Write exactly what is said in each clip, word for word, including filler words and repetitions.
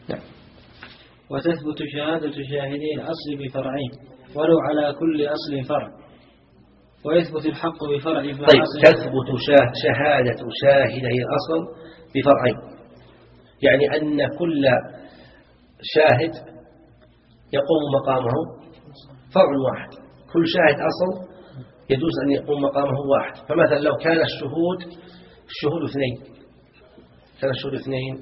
نعم. وتثبت شهادة شاهدي الأصل بفرعين ولو على كل أصل فرع، ويثبت الحق بفرع. طيب تثبت شهادة شاهدي الأصل بفرعين، يعني أن كل شاهد يقوم مقامه فرع واحد، كل شاهد أصل يجوز أن يقوم مقامه واحد. فمثلا لو كان الشهود الشهود اثنين كان الشهود اثنين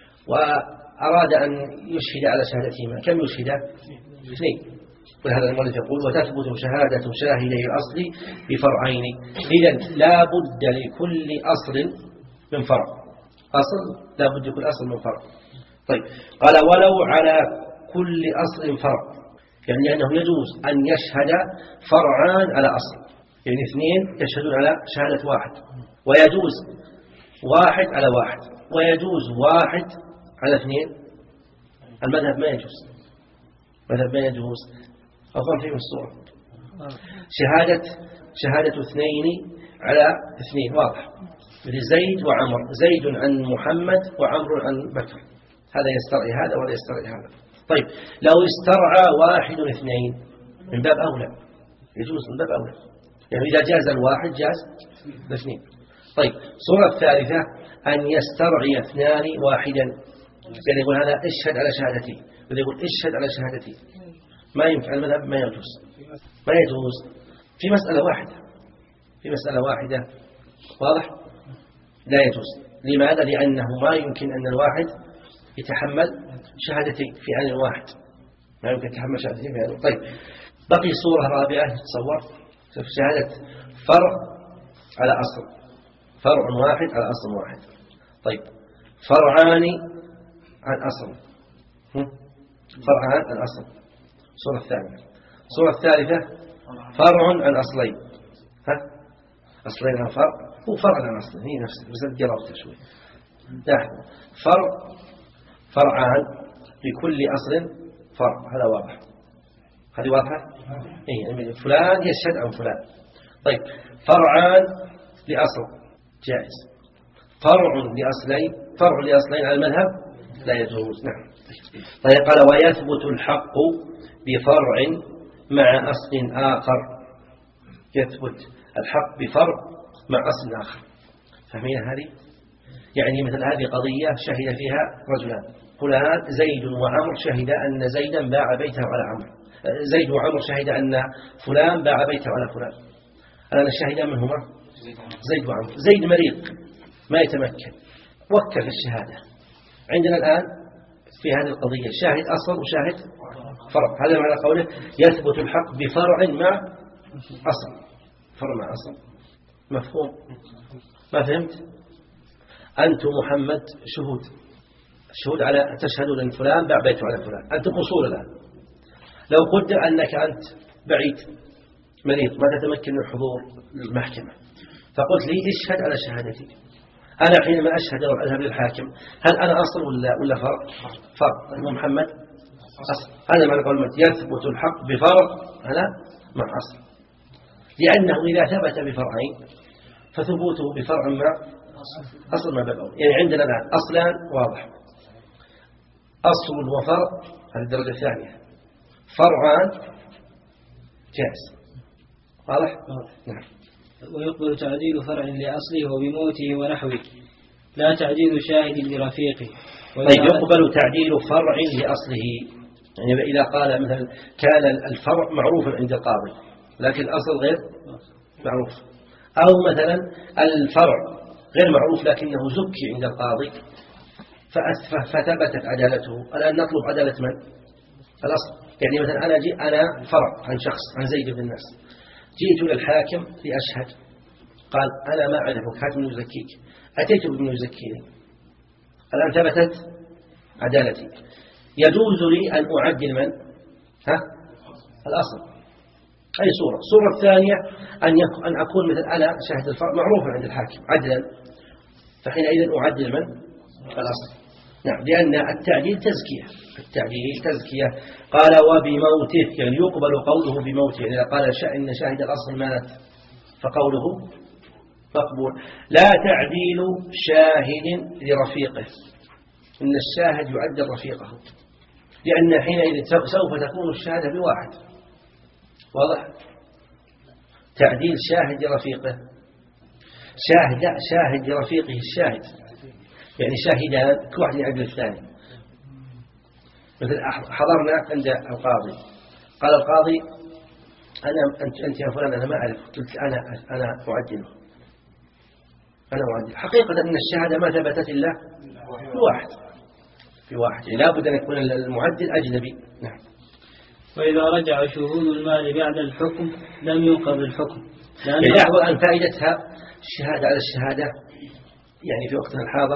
وأراد أن يشهد على شهادتهما، كم يشهد؟ اثنين. ولهذا المؤلف يقول وتثبت شهادة شاهدي الأصل بفرعين. إذن لا بد لكل أصل من فرع، أصل لا بد لكل أصل من فرع. طيب قال ولو على كل أصل فرع، يعني أنه يجوز أن يشهد فرعان على أصل، يعني اثنين يشهدون على شهادة واحد، ويجوز واحد على واحد، ويجوز واحد على اثنين. المذهب ما يجوز، المذهب ما يجوز أظن فيه الصورة شهادة شهادة اثنين على اثنين واضح، مثل زيد وعمر، زيد عن محمد وعمر عن بكر، هذا يسترعي هذا ولا يسترعي هذا. طيب لو استرعى واحد اثنين من باب أولى، يجوز من باب أولى، يعني إذا جاز الواحد جاز الاثنين. طيب الصورة الثالثة أن يسترعي اثنان واحدا، يعني يقول هذا اشهد على شهادتي، ولا يقول اشهد على شهادتي، ما يمكن، المذهب ما يجوز، ما يجوز في مسألة واحدة، في مسألة واحدة واضح لا يجوز. لماذا؟ لأنه ما يمكن أن الواحد يتحمل شهادتين في آن واحد، ما يمكن يتحمل شهادتين في آن. طيب بقي صورة رابعة تصور في شهادة فرع على أصل، فرع واحد على أصل واحد. طيب فرعان عن أصل، فرعان عن أصل، الصورة الثانية. الصورة الثالثة فرع عن أصلين، ها أصلين عن فرع، هو فرع عن أصلين، هي نفسه بس جربت شوي. لاحظوا فرع فرعان لكل أصل فرع، هذا واضح، هذه واضحة. إيه فلان يشهد عن فلان. طيب فرعان لأصل جائز، فرع لأصلين، فرع لأصلين على المذهب لا يجوز. نعم. طيب قال ويثبت الحق بفرع مع أصل آخر، يثبت الحق بفرع مع أصل آخر. فهمين هذه؟ يعني مثل هذه قضية شهد فيها رجلان، فلان زيد وعمر شهد أن زيدا باع بيته على عمر، زيد وعمر شهد أن فلان باع بيته على فلان. الآن الشاهدان من هما؟ زيد وعمر. زيد مريض ما يتمكن، وكل في الشهادة. عندنا الآن في هذه القضية شاهد أصل وشاهد فرع، هذا معنى قوله يثبت الحق بفرع مع أصل، فرع مع أصل. مفهوم؟ ما فهمت؟ أنت محمد شهود، شهود على تشهدون أن فلان باع بيته على فلان، أنتم أصول الآن. لو قدر أنك أنت بعيد مريض ما تتمكن من الحضور للمحكمة، فقلت لي اشهد على شهادتي، أنا حينما أشهد وأذهب للحاكم هل أنا أصل ولا ولا فرع؟ فرع. محمد أصل. هذا معنى قول يثبت الحق بفرع هذا مع أصل، لأنه إذا ثبت بفرعين فثبوته بفرع مع أصل ما باب. يعني عندنا الآن أصلان واضح، أصل وفرع، هذه الدرجة الثانية. فرعان جائز، واضح؟ نعم. ويقبل تعديل فرع لأصله وبموته ونحوه، لا تعديل شاهد لرفيقه. طيب يقبل تعديل فرع لأصله، يعني إذا قال مثلا كان الفرع معروفا عند القاضي لكن الأصل غير معروف، أو مثلا الفرع غير معروف لكنه زكي عند القاضي فثبتت عدالته. الآن نطلب عدالة من؟ الأصل. يعني مثلا أنا جي أنا فرع عن شخص عن زيد بن الناس، جئت للحاكم لأشهد، قال أنا ما أعرفك، هات من يزكيك، أتيت بمن يزكيني، الآن ثبتت عدالتي، يجوز لي أن أعدل من؟ ها؟ الأصل. أي صورة؟ الصورة الثانية أن أن أكون مثل أنا شاهد الفرع معروفا عند الحاكم عدلا، فحينئذ أعدل من؟ الأصل. نعم، لأن التعديل تزكية، التعديل تزكية. قال وبموته، يعني يقبل قوله بموته، يعني إذا قال إن شاهد الأصل مات فقوله مقبول. لا تعديل شاهد لرفيقه، إن الشاهد يعدل رفيقه، لأن حينئذ سوف تكون الشهادة بواحد. واضح؟ تعديل شاهد لرفيقه، شاهد شاهد لرفيقه الشاهد، يعني شاهدان كل واحد يعدل الثاني. مثل حضرنا عند القاضي، قال القاضي أنا أنت أنت يا فلان أنا ما أعرف، قلت أنا أنا أعدله أنا أعدل. حقيقة أن الشهادة ما ثبتت إلا بواحد في واحد، لا بد أن يكون المعدل أجنبي. نعم. وإذا رجع شهود المال بعد الحكم لم ينقض الحكم. لاحظوا أن فائدتها الشهادة على الشهادة، يعني في وقتنا الحاضر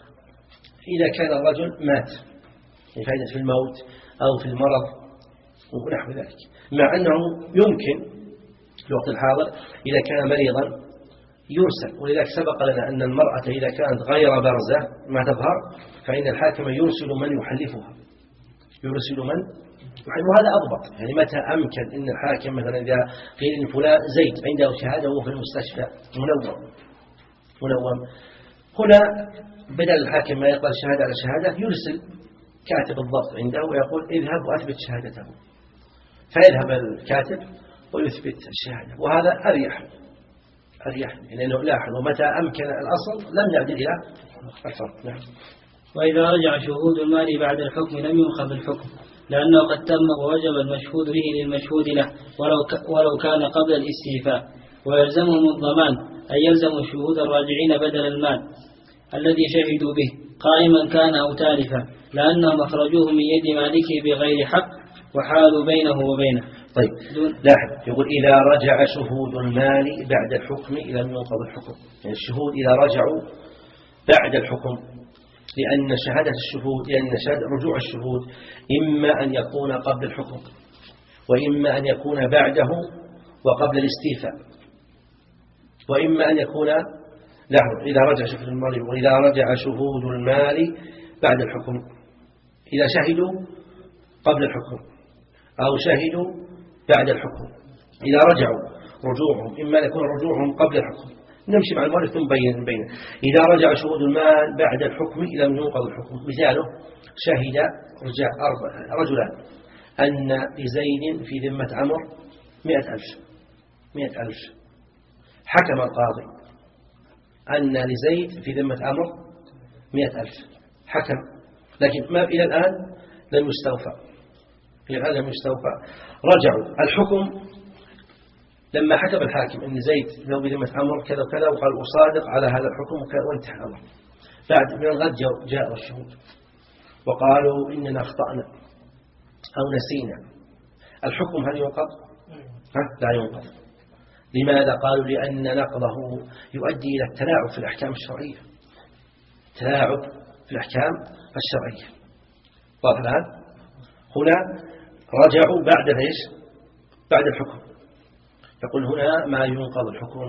إذا كان الرجل مات، يعني فائدة في الموت أو في المرض ونحو ذلك، مع أنه يمكن في الوقت الحاضر إذا كان مريضا يرسل. ولذلك سبق لنا أن المرأة إذا كانت غير بارزة ما تظهر فإن الحاكم يرسل من يحلفها، يرسل من يحلف، وهذا أضبط. يعني متى أمكن أن الحاكم مثلا إذا قيل إن فلان زيد عنده شهادة وهو في المستشفى منوم منوم هنا بدل الحاكم ما يقبل شهادة على شهادة يرسل كاتب الضبط عنده ويقول اذهب وأثبت شهادته، فيذهب الكاتب ويثبت الشهادة، وهذا أريح أريح لأنه لاحظ ومتى أمكن الأصل لم يعدل إلى الفرق. نعم. وإذا رجع شهود المال بعد الحكم لم ينقض الحكم، لأنه قد تم ووجب المشهود به للمشهود له ولو ولو كان قبل الاستيفاء، ويلزمهم الضمان أن يلزموا شهود الراجعين بدل المال الذي شهدوا به قائما كان أو تالفا، لأنهم أخرجوه من يد مالكه بغير حق وحالوا بينه وبينه. طيب لاحظ يقول إذا رجع شهود المال بعد الحكم لم ينقض الحكم، يعني الشهود إذا رجعوا بعد الحكم، لأن شهادة الشهود لأن شهادة رجوع الشهود إما أن يكون قبل الحكم وإما أن يكون بعده وقبل الاستيفاء، وإما أن يكون لاحظ إذا رجع شهود المال وإذا رجع شهود المال بعد الحكم، إذا شهدوا قبل الحكم أو شهدوا بعد الحكم، إذا رجعوا رجوعهم إما أن يكون رجوعهم قبل الحكم. نمشي مع المؤلف ثم بين بينه. إذا رجع شهود المال بعد الحكم لم ينقض الحكم. مثاله شهد رجع رجلان أن لزيد في ذمة عمرو مئة ألف مئة ألف، حكم القاضي أن لزيد في ذمة عمرو مئة ألف، حكم، لكن ما إلى الآن لم يستوفى، إلى الآن لم يستوفى. رجعوا الحكم لما حكم الحاكم أن زيد له بذمة عمرو كذا وكذا وقال أصادق على هذا الحكم وانتهى الأمر، بعد من الغد جاء الشهود وقالوا إننا أخطأنا أو نسينا، الحكم هل ينقض؟ لا ينقض. لماذا؟ قالوا لأن نقضه يؤدي إلى التلاعب في الأحكام الشرعية، تلاعب في الأحكام الشرعية. واضح الآن؟ هنا رجعوا بعد ايش؟ بعد الحكم. يقول هنا ما ينقض الحكم،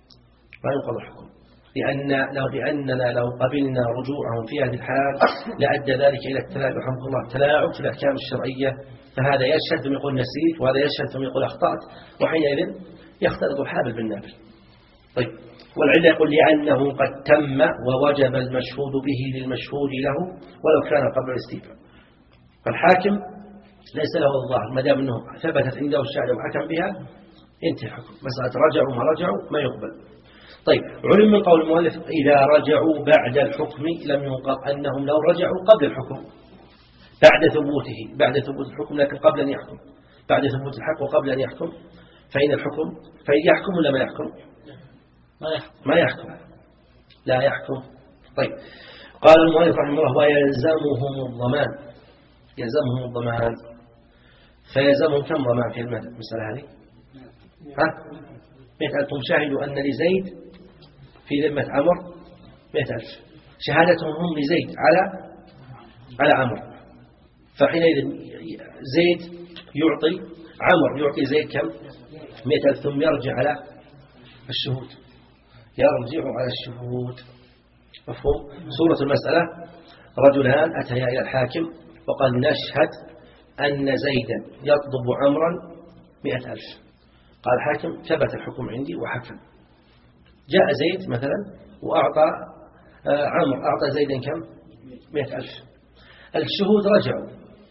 ما ينقض الحكم، لأن لو لأننا لو قبلنا رجوعهم في هذه الحال لأدى ذلك إلى التلاعب رحمه الله، تلاعب في الأحكام الشرعية، فهذا يشهد ثم يقول نسيت وهذا يشهد ثم يقول أخطأت، وحينئذ يختلط الحابل بالنابل. طيب والعلة يقول لأنه قد تم ووجب المشهود به للمشهود له ولو كان قبل الاستيفاء، فالحاكم ليس له الظاهر ما دام أنه ثبتت عنده الشهادة وحكم بها انتهى الحكم، مسألة رجعوا ما رجعوا ما يقبل. طيب علم من قول المؤلف إذا رجعوا بعد الحكم لم ينقض أنهم لو رجعوا قبل الحكم بعد ثبوته بعد ثبوت الحكم لكن قبل أن يحكم، بعد ثبوت الحق وقبل أن يحكم، فإن الحكم فإن يحكم ولا ما يحكم؟ ما يحكم ما يحكم لا يحكم. طيب قال المؤلف رحمه الله ويلزمهم الضمان، يلزمهم الضمان، فيلزمهم كم ضمان في المسألة هذه؟ ها؟ مئة ألف. شاهدوا أن لزيد في ذمة عمرو مئة ألف، شهادتهم هم لزيد على على عمرو، فحينئذ زيد يعطي عمرو يعطي زيد كم؟ مئة ألف، ثم يرجع على الشهود، يرجع على الشهود. مفهوم؟ صورة المسألة رجلان أتيا إلى الحاكم وقال نشهد أن زيدا يطلب عمرا مئة ألف، قال الحاكم ثبت الحكم عندي وحكم. جاء زيد مثلا وأعطى عمرو أعطى زيدا كم؟ مئة ألف. الشهود رجعوا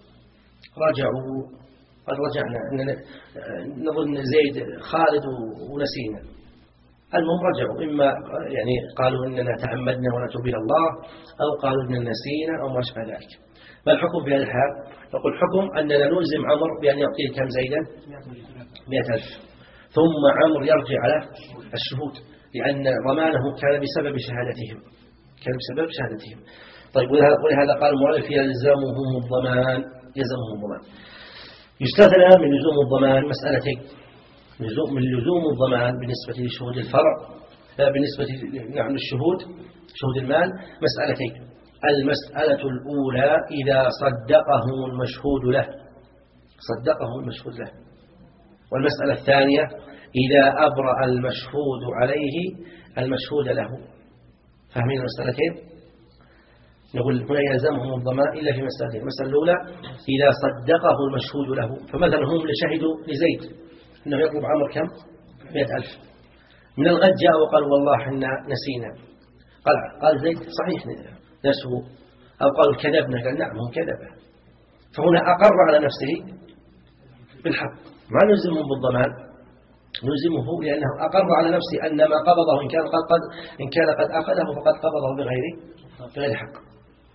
رجعوا قد رجعنا نظن زيد خالد ونسينا، المهم رجعوا، إما يعني قالوا إننا تعمدنا ونتوب إلى الله، أو قالوا إننا نسينا أو ما شابه ذلك. ما الحكم في هذا الحال؟ نقول الحكم أننا نلزم عمر بأن يعطيه كم زيدا؟ مئة ألف، ثم عمر يرجع على الشهود، لأن ضمانه كان بسبب شهادتهم كان بسبب شهادتهم. طيب، ولهذا قال المؤلف يلزمهم الضمان يلزمهم الضمان. يستثنى من لزوم الضمان مسألتين. من لزوم الضمان بالنسبة لشهود الفرع، بالنسبة نعم للشهود شهود المال مسألتين. المسألة الأولى إذا صدقه المشهود له صدقه المشهود له والمسألة الثانية إذا أبرأ المشهود عليه المشهود له. فاهمين المسألتين؟ نقول هنا يلزمهم الضمان إلا في مسألتين. المسألة الأولى إذا صدقه المشهود له، فمثلا هم شهدوا لزيد إنه يطلب عمر كم؟ مئة ألف. من الغد جاء وقال والله إحنا نسينا، قال قال زيد صحيح نسوا، أو قالوا كذبنا، قال نعم هم كذبا، فهنا أقر على نفسه بالحق، ما نلزمهم بالضمان، نلزمه لأنه أقر على نفسه أن ما قبضه إن كان قد, قد إن كان قد أخذه فقد قبضه بغير بغير حق.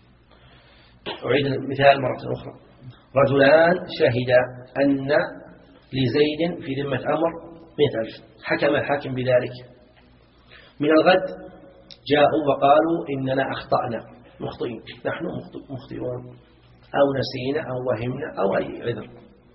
أعيد المثال مرة أخرى. رجلان شهدا أن لزيد في ذمة عمر مئة ألف، حكم الحاكم بذلك. من الغد جاءوا وقالوا إننا أخطأنا مخطئين، نحن مخطئون أو نسينا أو وهمنا أو أي عذر.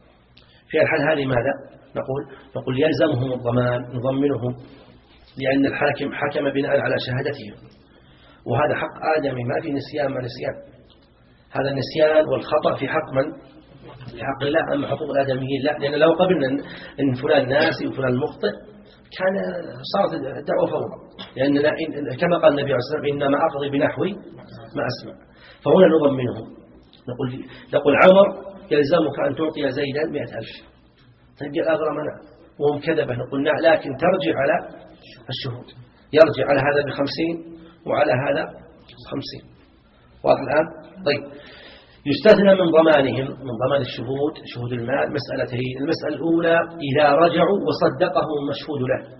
في الحال هذه ماذا نقول؟ نقول يلزمهم الضمان، نضمنهم، لأن الحاكم حكم بناء على شهادتهم، وهذا حق آدمي، ما في نسيان ما نسيان. هذا النسيان والخطأ في حق من؟ في حق الله، أما حقوق الآدميين لا، لأن لو قبلنا إن فلان ناسي وفلان مخطئ كان صارت الدعوة فورا، لأننا كما قال النبي عليه الصلاة والسلام إنما أقضي بنحوي ما أسمع. فهنا نضمنهم، نقول نقول عمر يلزمك أن تعطي زيدا مئة ألف. طيب أغرمنا وهم كذبه، نقول نعم، لكن ترجع على الشهود، يرجع على هذا بخمسين وعلى هذا خمسين. واضح الآن؟ طيب، يستثنى من ضمانهم من ضمان الشهود شهود المال مسألتين. المسألة الأولى إذا رجعوا وصدقه المشهود له،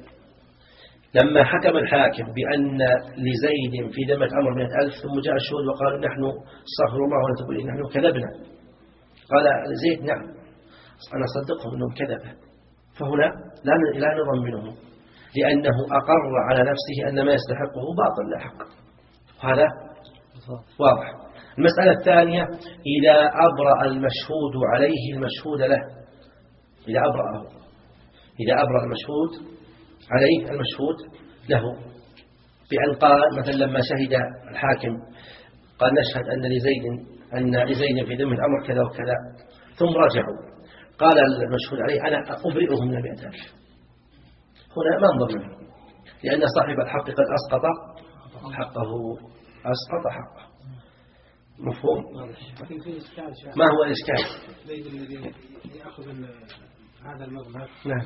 لما حكم الحاكم بأن لزيد في ذمة عمر مئة ألف، ثم جاء الشهود وقالوا نحن استغفر الله ونتوب إليه نحن كذبنا، قال زيد نعم أنا صدقهم أنهم كذبة، فهنا لا لا نضمنهم، لأنه أقر على نفسه أن ما يستحقه باطل لا حق. هذا واضح. المسألة الثانية إذا أبرأ المشهود عليه المشهود له، إذا أبرأه إذا أبرأ المشهود عليه المشهود له، بأن قال مثلا لما شهد الحاكم قال نشهد أن لزيد أن لزيد في ذمة أمر كذا وكذا، ثم رجعوا قال المشهود عليه أنا أبرئه من مئة ألف، هنا ما نضمنه، لأن صاحب الحق قد أسقط حقه أسقط حقه. مفهوم؟ ما هو الإشكال؟ زيد الذي يأخذ هذا المبلغ، نعم،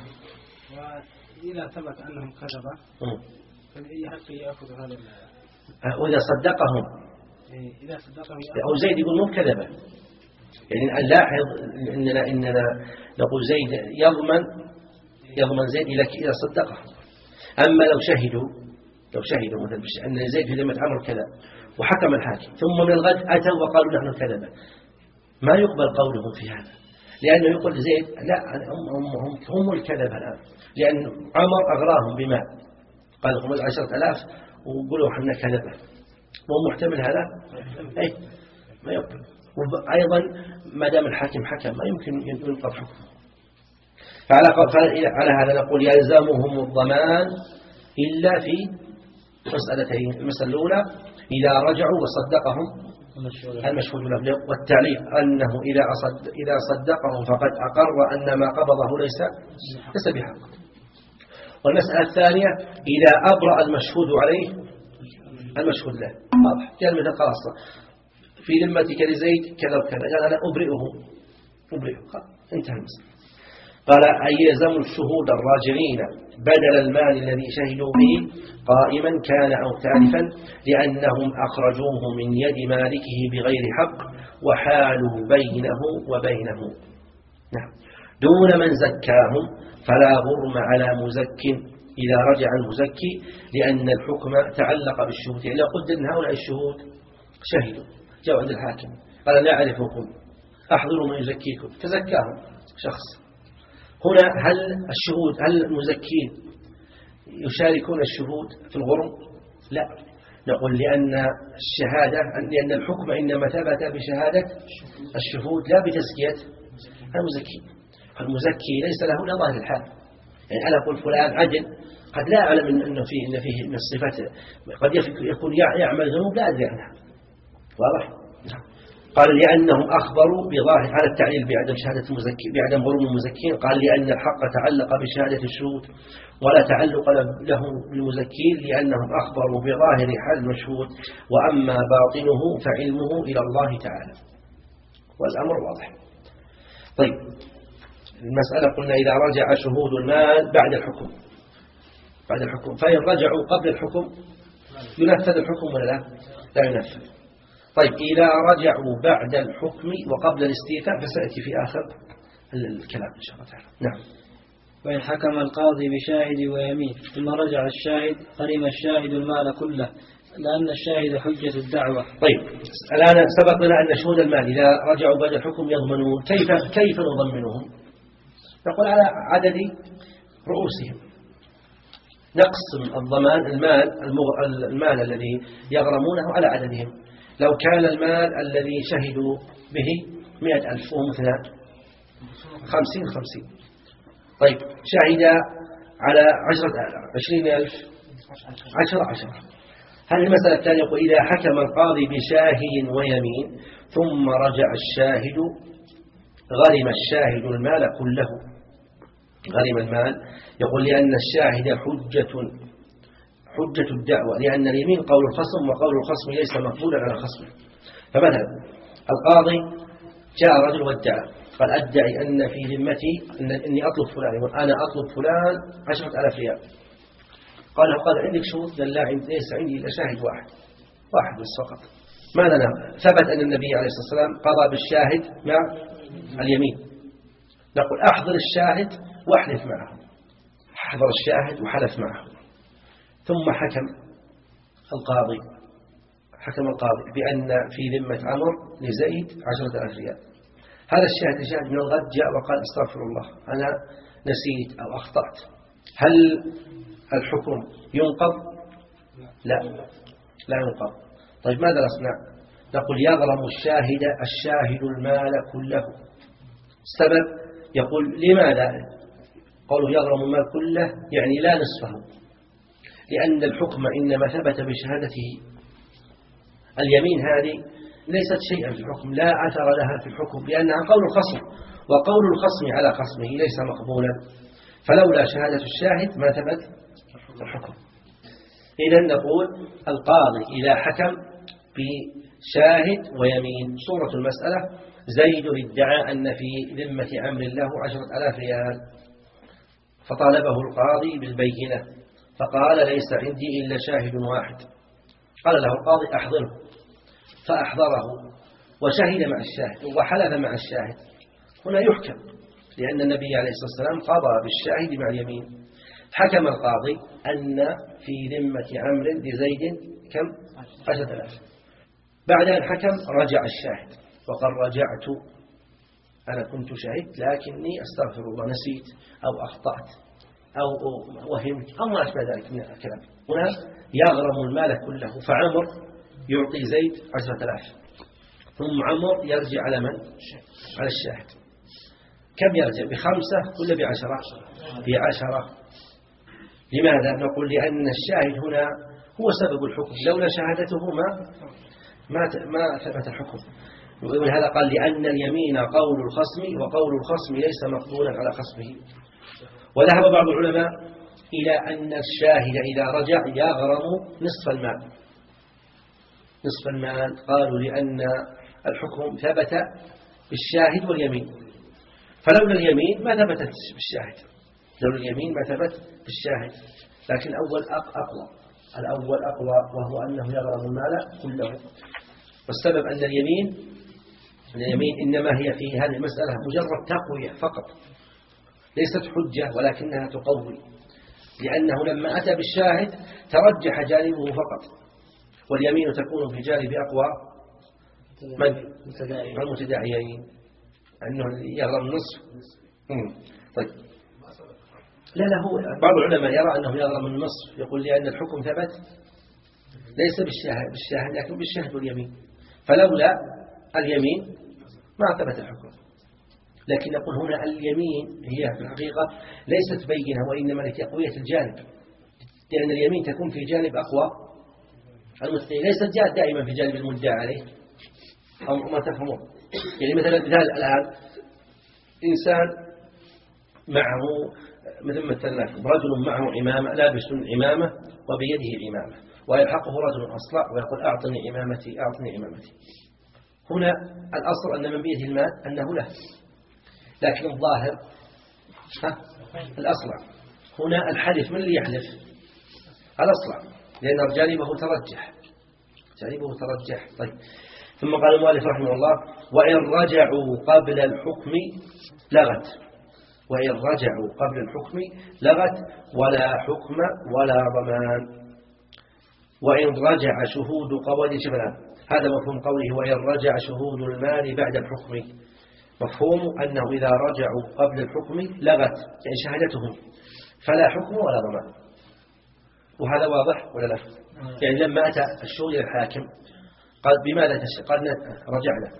وإذا ثبت أنهم كذبة فبأي حق يأخذ هذا؟ وإذا صدقهم إذا صدقهم أو زيد يقول مو كذبة، يعني نلاحظ إننا إننا نقول زيد يضمن يضمن زيد إذا صدقه. أما لو شهدوا لو شهدوا مثلا أن زيد في ذمة عمر كذا وحكم الحاكم ثم من الغد أتوا وقالوا نحن كذبة، ما يقبل قولهم في هذا، لأنه يقول زيد لا هم, هم, هم الكذبة الآن، لأن عمر أغراهم بمال قال لهم عشرة ألاف وقولوا احنا كذبة، وهو محتمل هذا أي ما يقبل. وأيضا ما دام الحاكم حكم ما يمكن ينقض حكمه. فعلى على هذا نقول يلزمهم الضمان إلا في مسألتين. المسألة الأولى إذا رجعوا وصدقهم المشهود له، والتعليق أنه إذا أصد إذا صدقهم فقد أقر أن ما قبضه ليس ليس بحق. والمسألة الثانية إذا أبرأ المشهود عليه المشهود له، واضح كلمة خلاصة في ذمتك لزيد كذا وكذا، قال أنا أبرئه أبرئه انتهى المسألة. قال أي يلزم الشهود الراجعين بدل المال الذي شهدوا به قائما كان أو تالفا لأنهم أخرجوه من يد مالكه بغير حق وحالوا بينه وبينه. نعم. دون من زكاهم فلا غرم على مزك إذا رجع المزكي لأن الحكم تعلق بالشهود. يعني لو قلت أن هؤلاء الشهود شهدوا جاءوا عند الحاكم قال لا أعرفكم أحضروا من يزكيكم فزكاهم شخص. هنا هل الشهود هل المزكين يشاركون الشهود في الغرم؟ لا، نقول لأن الشهادة لأن الحكم إنما ثبت بشهادة الشهود لا بتزكية المزكي. المزكي ليس له إلا ظاهر الحال. يعني أنا أقول فلان عدل قد لا أعلم إنه فيه إن فيه من الصفات قد يكون يعمل ذنوب لا أدري عنها. واضح؟ قال لأنهم أخبروا بظاهر على التعليل بعدم شهادة المزكي بعدم غرم المزكين. قال لأن الحق تعلق بشهادة الشهود ولا تعلق له بالمزكين لأنهم أخبروا بظاهر حال المشهود وأما باطنه فعلمه إلى الله تعالى. والأمر واضح. طيب المسألة قلنا إذا رجع شهود المال بعد الحكم بعد الحكم فإن رجعوا قبل الحكم ينفذ الحكم ولا لا؟ لا ينفذ. طيب إذا رجعوا بعد الحكم وقبل الاستيفاء فسأتي في آخر الكلام إن شاء الله تعالى. نعم. وإن حكم القاضي بشاهد ويمين ثم رجع الشاهد غرم الشاهد المال كله لأن الشاهد حجة الدعوة. طيب الآن سبق لنا أن شهود المال إذا رجعوا بعد الحكم يضمنون. كيف كيف نضمنهم؟ نقول على عدد رؤوسهم نقسم الضمان المال المال الذي يغرمونه على عددهم. لو كان المال الذي شهدوا به مئة ألف وهم اثنان خمسين خمسين. طيب شهد على عشرة عشرين ألف عشرة عشرة. هذه المسألة الثانية يقول إذا حكم القاضي بشاهد ويمين ثم رجع الشاهد غرم الشاهد المال كله. غرم المال يقول لأن الشاهد حجة حجة الدعوة لأن اليمين قول الخصم وقول الخصم ليس مقبولا على خصمه. فمثلا القاضي جاء رجل وادعى قال أدعي أن في ذمتي أن إني أطلب فلان وأنا أطلب فلان عشرة آلاف ريال. قال له قال عندك شهود؟ قال لا ليس عندي إلا شاهد واحد واحد بس فقط. ماذا نعمل؟ ثبت أن النبي عليه الصلاة والسلام قضى بالشاهد مع اليمين. نقول أحضر الشاهد واحلف معه. أحضر الشاهد وحلف معه. ثم حكم القاضي حكم القاضي بأن في ذمة عمر لزيد عشرة آلاف ريال. هذا الشاهد الشاهد من الغد جاء وقال استغفر الله أنا نسيت أو أخطأت. هل الحكم ينقض؟ لا لا ينقض. طيب ماذا نصنع؟ نقول يغرم الشاهد الشاهد المال كله. السبب يقول لماذا قوله يغرم المال كله يعني لا نصفه لأن الحكم إنما ثبت بشهادته. اليمين هذه ليست شيئا في الحكم لا أثر لها في الحكم لأنها قول الخصم وقول الخصم على خصمه ليس مقبولا فلولا شهادة الشاهد ما ثبت الحكم. إذن نقول القاضي إذا حكم بشاهد ويمين صورة المسألة زيد ادعى أن في ذمة عمرو له عشرة آلاف ريال فطالبه القاضي بالبينة فقال ليس عندي إلا شاهد واحد. قال له القاضي أحضره فأحضره وشهد مع الشاهد وحلف مع الشاهد. هنا يحكم لأن النبي عليه الصلاة والسلام قضى بالشاهد مع اليمين. حكم القاضي أن في ذمة عمرو لزيد كم؟ عشرة آلاف. بعد أن حكم رجع الشاهد وقال رجعت أنا كنت شهدت لكني أستغفر الله نسيت أو أخطأت أو وهمت أو ما أشبه ذلك من الكلام. هنا يغرم المال كله. فعمر يعطي زيد عشرة آلاف ثم عمر يرجع على من؟ على الشاهد. كم يرجع؟ بخمسة ولا بعشرة؟ بعشرة. لماذا؟ نقول لأن الشاهد هنا هو سبب الحكم لولا شهادته ما ما ما ثبت الحكم. ولهذا قال لأن اليمين قول الخصم وقول الخصم ليس مقبولا على خصمه. وذهب بعض العلماء إلى أن الشاهد إذا رجع يغرم نصف المال. نصف المال قالوا لأن الحكم ثبت بالشاهد واليمين فلولا اليمين ما ثبتت بالشاهد، لولا اليمين ما ثبت بالشاهد. لكن الأول أقوى، الأول أقوى وهو أنه يغرم المال كله. والسبب أن اليمين اليمين إنما هي في هذه المسألة مجرد تقوية فقط، ليست حجة ولكنها تقوي، لأنه لما أتى بالشاهد ترجح جانبه فقط، واليمين تكون في جانب أقوى من المتداعيين، أنه يغرم النصف. طيب لا لا هو بعض العلماء يرى أنه يغرم النصف، يقول لأن الحكم ثبت ليس بالشاهد بالشاهد لكن بالشهد واليمين، فلولا اليمين ما ثبت الحكم. لكن نقول هنا اليمين هي في الحقيقة ليست بينة وإنما لتقوية الجانب، لأن اليمين تكون في جانب أقوى المدعي، ليست جاءت دائما في جانب المدعى عليه، أو ما تفهمون. يعني مثلا مثال الآن إنسان معه مثل مثلا رجل معه عمامة، لابس عمامة وبيده عمامة، ويلحقه رجل أصلع ويقول أعطني عمامتي أعطني عمامتي. هنا الأصل أن من بيده المال أنه له، لكن الظاهر الأصلع. هنا الحلف من اللي يحلف؟ الأصلع، لأن جانبه ترجح جانبه ترجح. طيب ثم قال المؤلف رحمه الله: وإن رجعوا قبل الحكم لغت، وإن رجعوا قبل الحكم لغت ولا حكم ولا ضمان. وإن رجع شهود قول شبنا، هذا مفهوم قوله وإن رجع شهود المال بعد الحكم، مفهوم أنه إذا رجعوا قبل الحكم لغت، يعني شهادتهم، فلا حكم ولا ضمان. وهذا واضح ولا لا؟ يعني لما أتى الشهود إلى الحاكم قال بماذا تشهد؟ قال رجعنا،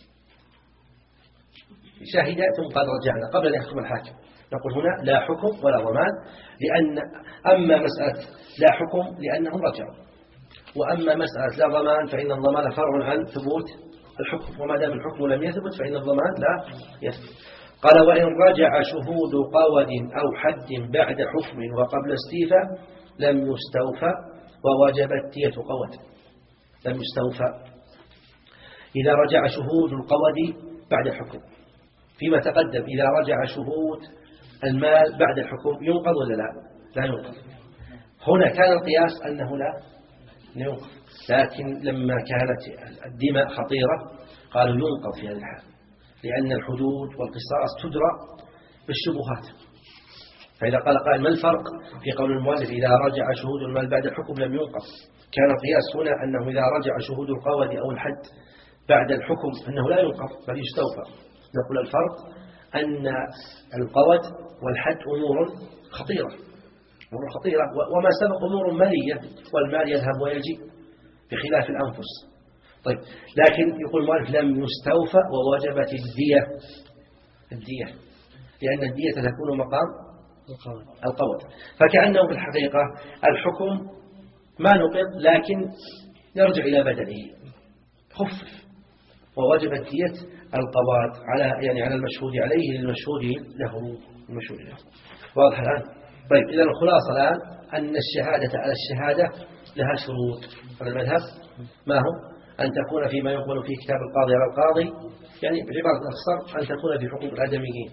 شهد ثم قال رجعنا قبل أن يحكم الحاكم. نقول هنا لا حكم ولا ضمان، لأن أما مسألة لا حكم لأنهم رجعوا، وأما مسألة لا ضمان فإن الضمان فرع عن ثبوت الحكم، وما دام الحكم لم يثبت فإن الضمان لا يثبت. قال: وإن رجع شهود قود أو حد بعد حكم وقبل استيفاء لم يستوفى ووجبت دية قود. لم يستوفى إذا رجع شهود القود بعد الحكم. فيما تقدم إذا رجع شهود المال بعد الحكم ينقض ولا لا؟ لا ينقض. هنا كان القياس أنه لا ينقض، لكن لما كانت الدماء خطيرة قالوا ينقض في هذه الحال، لأن الحدود والقصاص تدرى بالشبهات. فإذا قال قائل ما الفرق في قول المؤلف إذا رجع شهود المال بعد الحكم لم ينقض؟ كان القياس هنا أنه إذا رجع شهود القود أو الحد بعد الحكم أنه لا ينقض بل يستوفى. نقول الفرق أن القود والحد أمور خطيرة أمور خطيرة وما سبق أمور مالية، والمال يذهب ويجي بخلاف الأنفس. طيب لكن يقول المؤلف لم يستوفى ووجبت الدية الدية لأن الدية تكون مقام القود. فكأنه في الحقيقة الحكم ما نقض لكن يرجع إلى بدله، خفف، ووجبت دية القواد على يعني على المشهود عليه للمشهود له المشهود له. واضح الآن؟ طيب إذا الخلاصة الآن أن الشهادة على الشهادة لها شروط. فالمذهب ما هو؟ أن تكون فيما يقبل في كتاب القاضي على القاضي، يعني بعبارة أخصر أن تكون في حقوق الآدميين.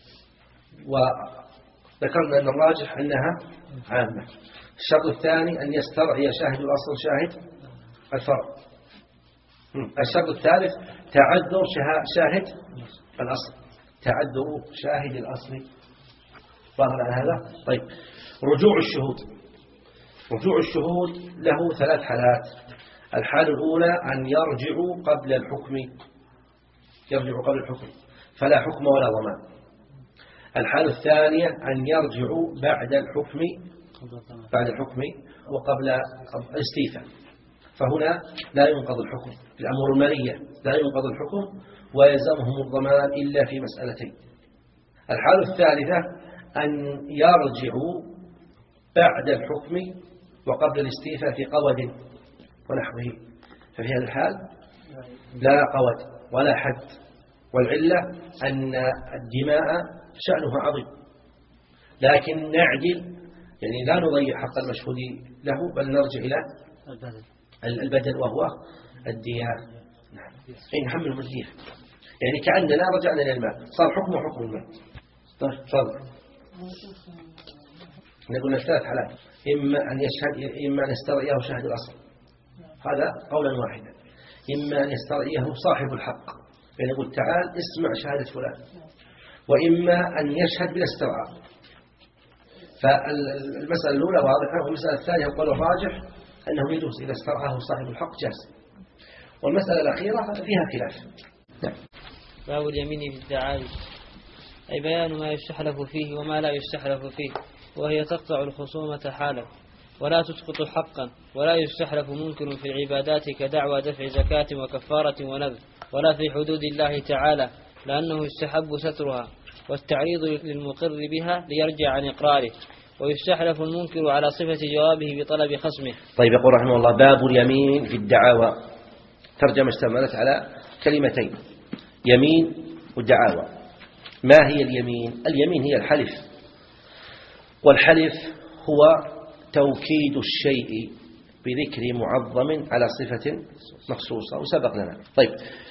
وذكرنا أن الراجح أنها عامة. الشرط الثاني أن يسترعي شاهد الأصل شاهد الفرع. الشرط الثالث تعذر شاهد الأصل، تعذر شاهد الأصل. ظاهر على هذا؟ طيب رجوع الشهود. رجوع الشهود له ثلاث حالات. الحالة الأولى أن يرجعوا قبل الحكم، يرجعوا قبل الحكم فلا حكم ولا ضمان. الحالة الثانية أن يرجعوا بعد الحكم بعد الحكم وقبل الاستيفاء، فهنا لا ينقض الحكم في الأمور المالية، لا ينقض الحكم ويلزمهم الضمان إلا في مسألتين. الحالة الثالثة أن يرجعوا بعد الحكم وقبل الاستيفاء في قود ونحوه، ففي هذا الحال لا قود ولا حد، والعلة أن الدماء شأنها عظيم، لكن نعجل يعني لا نضيع حق المشهود له بل نرجع إلى البدل وهو الدية. نحمل الدية يعني كأننا رجعنا إلى الماء، صار حكمه حكم الماء. طيب تفضل. نقول ثلاث حالات، إما أن يشهد، إما أن يسترعيه شاهد الأصل، هذا قولا واحدا. إما أن يسترعيه صاحب الحق، يعني يقول تعال اسمع شهادة فلان، وإما أن يشهد بلا استرعاء. فالمسألة الأولى واضحة، والمسألة الثانية القول الراجح أنه يجوز إذا استرعاه صاحب الحق جاز. والمسألة الأخيرة فيها خلاف. نعم. باب اليمين في الدعاوي، أي بيان ما يستحلف فيه وما لا يستحلف فيه، وهي تقطع الخصومة حالا ولا تسقط حقا، ولا يستحلف منكر في العبادات كدعوى دفع زكاة وكفارة ونذر، ولا في حدود الله تعالى لأنه يستحب سترها والتعريض للمقر بها ليرجع عن إقراره، ويستحلف المنكر على صفة جوابه بطلب خصمه. طيب يقول رحمه الله باب اليمين في الدعاوى، ترجمة اشتملت على كلمتين يمين ودعاوى. ما هي اليمين؟ اليمين هي الحلف، والحلف هو توكيد الشيء بذكر معظم على صفة مخصوصة وسبق لنا. طيب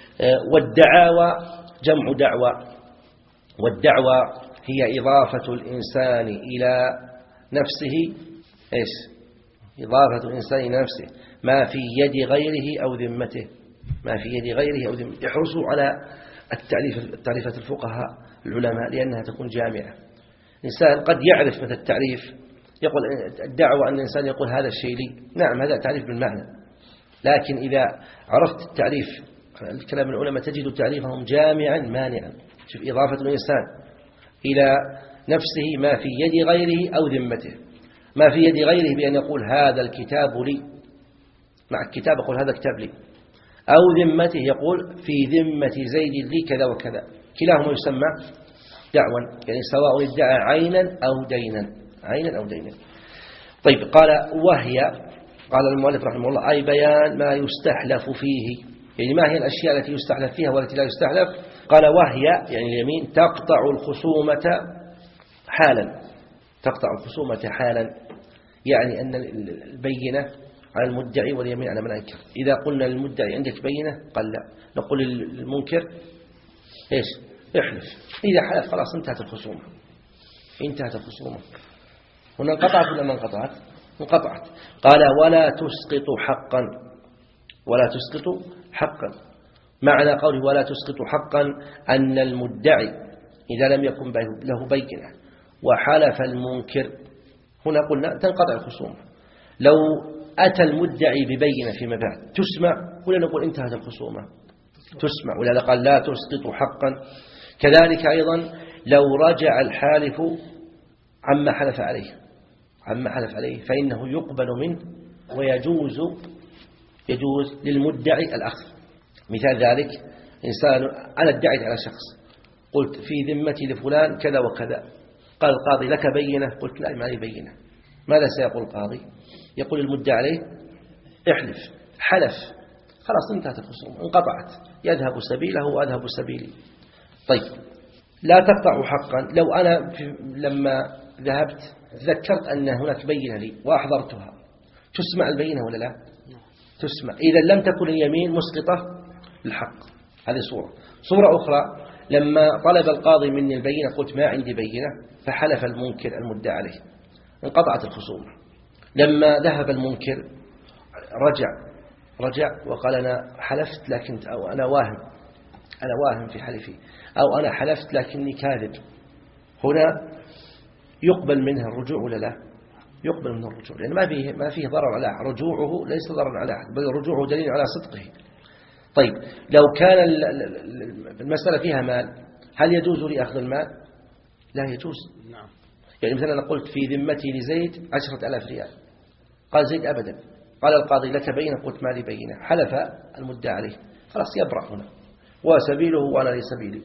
والدعاوى جمع دعوى، والدعوى هي إضافة الإنسان إلى نفسه، إيش؟ إضافة الإنسان إلى نفسه ما في يد غيره أو ذمته، ما في يد غيره أو ذمته. يحرصوا على التعريف، تعريفات الفقهاء العلماء لأنها تكون جامعة. الإنسان قد يعرف مثل التعريف، يقول الدعوة أن الإنسان يقول هذا الشيء لي، نعم هذا تعريف بالمعنى، لكن إذا عرفت التعريف، الكلام العلماء تجد تعريفهم جامعا مانعا. شوف، إضافة الإنسان إلى نفسه ما في يد غيره أو ذمته. ما في يد غيره بأن يقول هذا الكتاب لي، مع الكتاب يقول هذا كتاب لي، أو ذمته يقول في ذمة زيد لي كذا وكذا، كلاهما يسمى دعوى، يعني سواء ادعى عينا أو دينا، عينا أو دينا. طيب قال وهي، قال المؤلف رحمه الله أي بيان ما يستحلف فيه، يعني ما هي الأشياء التي يستحلف فيها والتي لا يستحلف. قال وهي يعني اليمين تقطع الخصومة حالا، تقطع الخصومة حالا، يعني أن البينة على المدعي واليمين على من أنكر. إذا قلنا للمدعي عندك بينة قال لا، نقول للمنكر إيش؟ احلف. إذا حلف خلاص انتهت الخصومة، انتهت الخصومة. هنا انقطعت ولا ما انقطعت؟ انقطعت. قال ولا تسقط حقا، ولا تسقط حقا. معنى قوله ولا تسقط حقا أن المدعي إذا لم يكن له بينة وحلف المنكر، هنا قلنا تنقطع الخصومة. لو أتى المدعي ببينة فيما بعد تسمع ولا نقول انتهت الخصومة؟ تسمع. ولا قال لا تسقط حقا. كذلك أيضا لو رجع الحالف عما حلف عليه، عما حلف عليه فإنه يقبل منه ويجوز، يجوز للمدعي الأخذ. مثال ذلك إنسان، أنا ادعيت على شخص، قلت في ذمتي لفلان كذا وكذا، قال القاضي لك بينة؟ قلت لا ما لي بينة. ماذا سيقول القاضي؟ يقول المدعي عليه احلف. حلف، خلاص انتهت الخصومة، انقطعت، يذهب سبيله وأذهب سبيلي. طيب لا تقطع حقا. لو أنا لما ذهبت ذكرت أن هناك بينة لي وأحضرتها، تسمع البينة ولا لا؟ تسمع. إذا لم تكن اليمين مسقطة للحق. هذه صورة. صورة أخرى لما طلب القاضي مني البينة قلت ما عندي بينة، فحلف المنكر المدعى عليه، انقطعت الخصومة. لما ذهب المنكر رجع رجع وقال أنا حلفت لكن أو أنا واهم، أنا واهم في حلفي، أو أنا حلفت لكني كاذب، هنا يقبل منها الرجوع ولا لا؟ يقبل منه الرجوع، لأن ما فيه ما فيه ضرر على أحد، رجوعه ليس ضرر على أحد، بل رجوعه دليل على صدقه. طيب لو كان المسألة فيها مال، هل يجوز لي أخذ المال؟ لا يجوز. نعم. يعني مثلا أنا قلت في ذمتي لزيد عشرة ألاف ريال، قال زيد أبدا، قال القاضي لك بينة، قلت ما لي بينة، حلف المدعى عليه، خلاص يبرأ هنا، وسبيله وأنا لي سبيلي.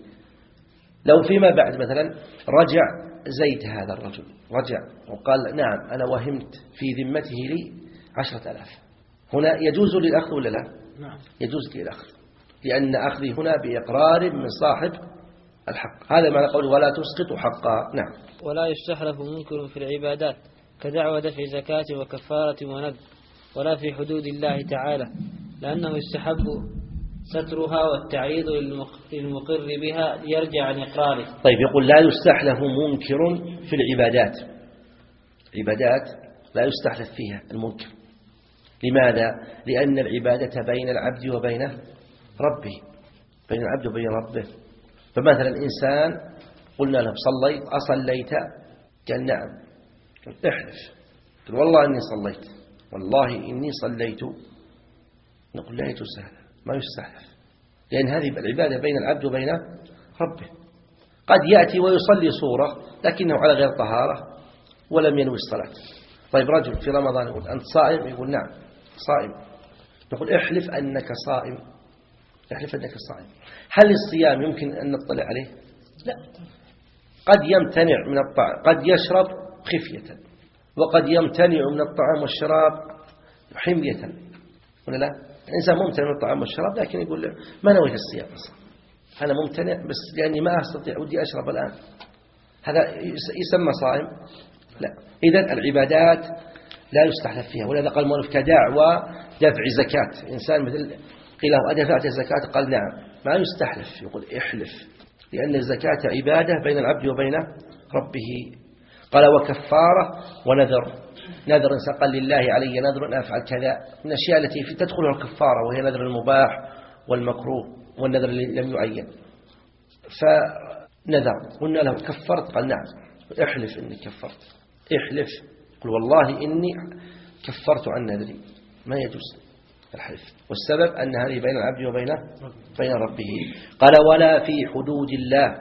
لو فيما بعد مثلا رجع زيد هذا الرجل، رجع وقال نعم أنا وهمت في ذمته لي عشرة ألاف، هنا يجوز لي الأخذ ولا لا؟ نعم. يجوز لي الأخذ، لأن أخذي هنا بإقرار من صاحب الحق. هذا معنى قوله ولا تسقط حقا. نعم. ولا يستحلف منكر في العبادات كدعوى دفع زكاة وكفارة ونذر، ولا في حدود الله تعالى لأنه يستحب سترها والتعريض للمقر بها ليرجع عن إقراره. طيب يقول لا يستحلف منكر في العبادات. عبادات لا يستحلف فيها المنكر. لماذا؟ لأن العبادة بين العبد وبين ربه، بين العبد وبين ربه. فمثلا إنسان قلنا له صليت أصليت؟ قال نعم. قال احلف. قال والله إني صليت، والله إني صليت. نقول لا يجوز هذا، ما يستحلف، لأن هذه العبادة بين العبد وبين ربه. قد يأتي ويصلي صورة لكنه على غير طهارة ولم ينوي الصلاة. طيب رجل في رمضان يقول أنت صائم؟ يقول نعم صائم. نقول احلف أنك صائم، احلف أنك صائم. هل الصيام يمكن أن نطلع عليه؟ لا. قد يمتنع من الطعام، قد يشرب خفية، وقد يمتنع من الطعام والشراب حمية، ولا لا؟ الإنسان ممتنع من الطعام والشراب لكن يقول له ما نويت الصيام أصلا، أنا ممتنع بس لأني ما أستطيع ودي أشرب الآن. هذا يسمى صائم؟ لا. إذن العبادات لا يستحلف فيها. ولهذا قال المؤلف كدعوى دفع زكاة. إنسان مثل قيل له أدفعت الزكاة؟ قال نعم. ما يستحلف، يقول احلف، لأن الزكاة عبادة بين العبد وبين ربه. قال وكفارة ونذر. نذر إنسان قال لله علي نذر أن أفعل كذا، من الأشياء التي تدخلها الكفارة، وهي نذر المباح والمكروه والنذر اللي لم يعين. فنذر قلنا له كفرت؟ قال نعم. احلف إني كفرت، احلف، قل والله إني كفرت عن نذري. ما يجوز الحلف. والسبب أن هذه بين العبد وبين بين ربه. قال ولا في حدود الله،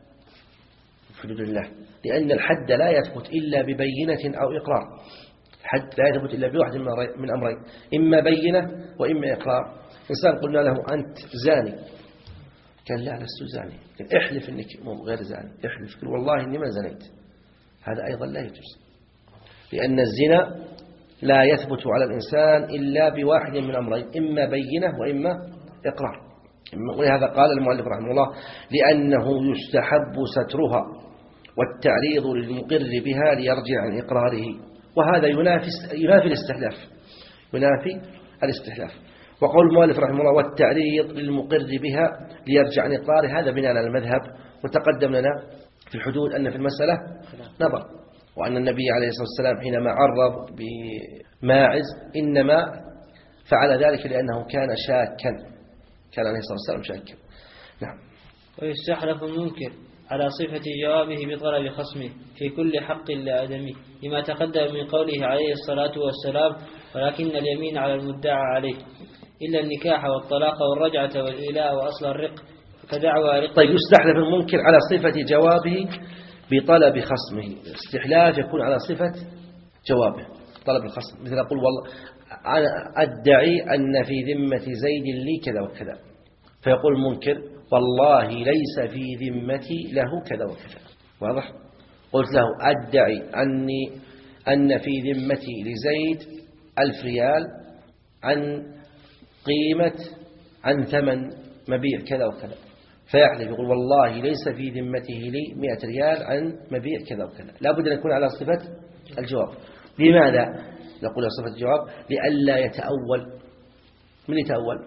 حدود الله، لأن الحد لا يثبت إلا ببينة أو إقرار. الحد لا يثبت إلا بواحد من أمرين، إما بينة وإما إقرار. إنسان قلنا له أنت زاني، قال لا لست زاني. قال احلف إنك غير زاني، احلف، قل والله إني ما زنيت. هذا أيضا لا يجوز، لأن الزنا لا يثبت على الإنسان إلا بواحد من أمرين، إما بينة وإما إقرار. ولهذا قال المؤلف رحمه الله لأنه يستحب سترها والتعريض للمقر بها ليرجع عن إقراره. وهذا ينافي ينافي الاستحلاف، ينافي الاستحلاف. وقول المؤلف رحمه الله والتعريض للمقر بها ليرجع عن إقراره، هذا بناء على المذهب. وتقدم لنا في الحدود أن في المسألة نظر، وأن النبي عليه الصلاة والسلام حينما عرض بماعز إنما فعل ذلك لأنه كان شاكا، كان عليه الصلاة والسلام شاكا. نعم. ويستحلف المنكر على صفة جوابه بطلب خصمه في كل حق لآدمي، لما تقدم من قوله عليه الصلاة والسلام ولكن اليمين على المدعى عليه إلا النكاح والطلاق والرجعة والإلاء وأصل الرق كدعوى رق. طيب يستحلف المنكر على صفة جوابه بطلب خصمه. الاستحلاف يكون على صفة جوابه طلب الخصم، مثل أقول والله أنا أدعي أن في ذمة زيد لي كذا وكذا، فيقول المنكر والله ليس في ذمتي له كذا وكذا. واضح؟ قلت له أدعي أني أن في ذمتي لزيد ألف ريال عن قيمة عن ثمن مبيع كذا وكذا، فيحلف يقول والله ليس في ذمته لي مئة ريال عن مبيع كذا وكذا. لا بد أن يكون على صفة الجواب. لماذا نقول على صفة الجواب؟ لئلا يتأول. من يتأول؟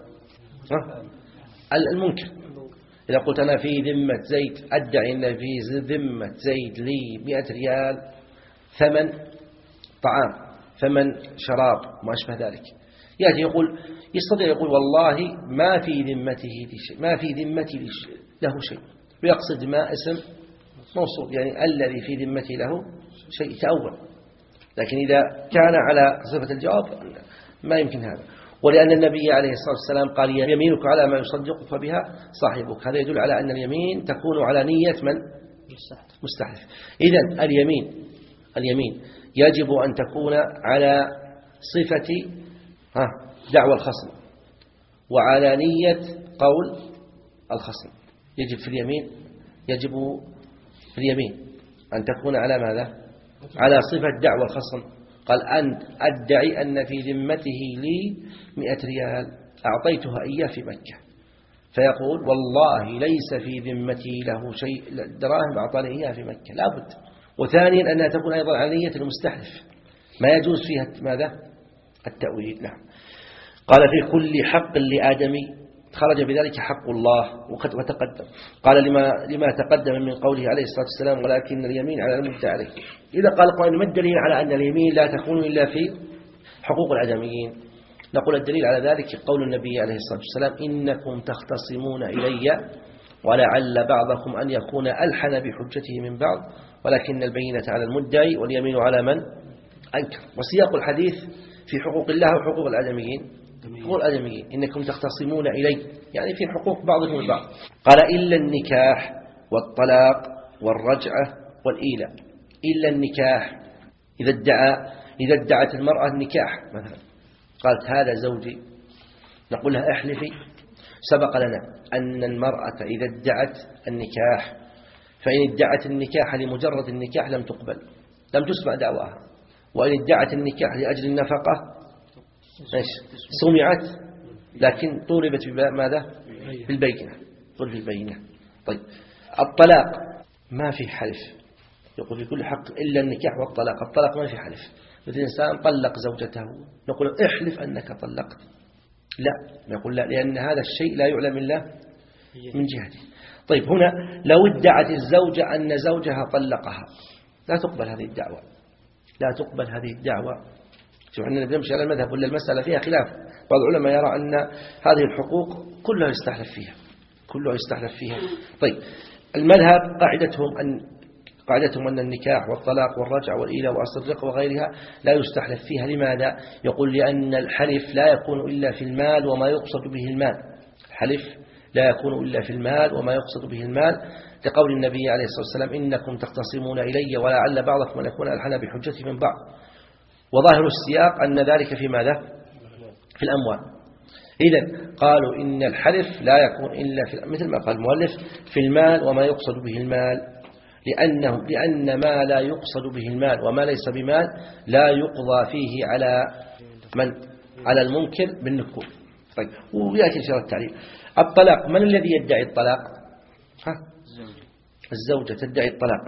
المنكر. إذا قلت أنا في ذمة زيد، أدعي أن في ذمة زيد لي مئة ريال ثمن طعام، ثمن شراب، ما أشبه ذلك، يأتي يقول يستطيع يقول والله ما في ذمته لي شيء، ما في ذمتي له شيء، ويقصد ما اسم موصول، يعني الذي في ذمتي له شيء، تأول. لكن إذا كان على صفة الجواب ما يمكن هذا. ولأن النبي عليه الصلاة والسلام قال يمينك على ما يصدق فبها صاحبك. هذا يدل على أن اليمين تكون على نية من مستحلف. إذن اليمين اليمين يجب أن تكون على صفة ها دعوى الخصم وعلى نية قول الخصم. يجب في اليمين يجب في اليمين أن تكون على ماذا؟ على صفة دعوى الخصم. قال أنت أدعي أن في ذمته لي مئة ريال أعطيتها إياه في مكة، فيقول والله ليس في ذمتي له شيء دراهم أعطاني إياه في مكة، لا بد. وثانيا أنها تكون أيضا على نية المستحلف، ما يجوز فيها ماذا؟ التأويل. نعم. قال في كل حق لآدمي خرج بذلك حق الله وقد وتقدم. قال لما لما تقدم من قوله عليه الصلاة والسلام ولكن اليمين على المدعي عليه. إذا قال قائل ما الدليل على أن اليمين لا تكون إلا في حقوق الآدميين؟ نقول الدليل على ذلك قول النبي عليه الصلاة والسلام إنكم تختصمون إلي ولعل بعضكم أن يكون ألحن بحجته من بعض ولكن البينة على المدعي واليمين على من أنكر. وسياق الحديث في حقوق الله وحقوق الآدميين، حقوق الآدميين إنكم تختصمون إلي يعني في حقوق بعضكم البعض. قال إلا النكاح والطلاق والرجعة والإيلاء. إلا النكاح إذا ادعى إذا ادعت المرأة النكاح مثلا قالت هذا زوجي، نقول لها احلفي. سبق لنا أن المرأة إذا ادعت النكاح فإن ادعت النكاح لمجرد النكاح لم تقبل، لم تسمع دعواها. وإن ادعت النكاح لأجل النفقة سمعت لكن طولبت بماذا؟ بالبينة. طول بالبينة. طيب الطلاق ما في حلف، يقول في كل حق إلا النكاح والطلاق. الطلاق ما في حلف. مثل إنسان طلق زوجته نقول احلف أنك طلقت، لا نقول لا، لأن هذا الشيء لا يعلم إلا من جهته. طيب هنا لو ادعت الزوجة أن زوجها طلقها لا تقبل هذه الدعوة، لا تقبل هذه الدعوة. شوف أننا بنمشي على المذهب ولا المسألة فيها خلاف. بعض العلماء يرى أن هذه الحقوق كلها يستحلف فيها، كلها يستحلف فيها. طيب المذهب قاعدتهم أن قاعدتهم أن النكاح والطلاق والرجع والإيلاء وأصل الرق وغيرها لا يستحلف فيها. لماذا؟ يقول لأن الحلف لا يكون إلا في المال وما يقصد به المال. الحلف لا يكون إلا في المال وما يقصد به المال، لقول النبي عليه الصلاة والسلام إنكم تختصمون إلي ولعل بعضكم أن يكون ألحن بحجته من بعض. وظاهر السياق أن ذلك في ماذا؟ في الأموال. إذن قالوا إن الحلف لا يكون إلا في مثل ما قال المؤلف في المال وما يقصد به المال، لأنه لأن ما لا يقصد به المال وما ليس بمال لا يقضى فيه على من؟ على المنكر بالنكول. طيب ويأتي شرط التعليل. الطلاق من الذي يدعي الطلاق؟ ها؟ الزوجة تدعي الطلاق،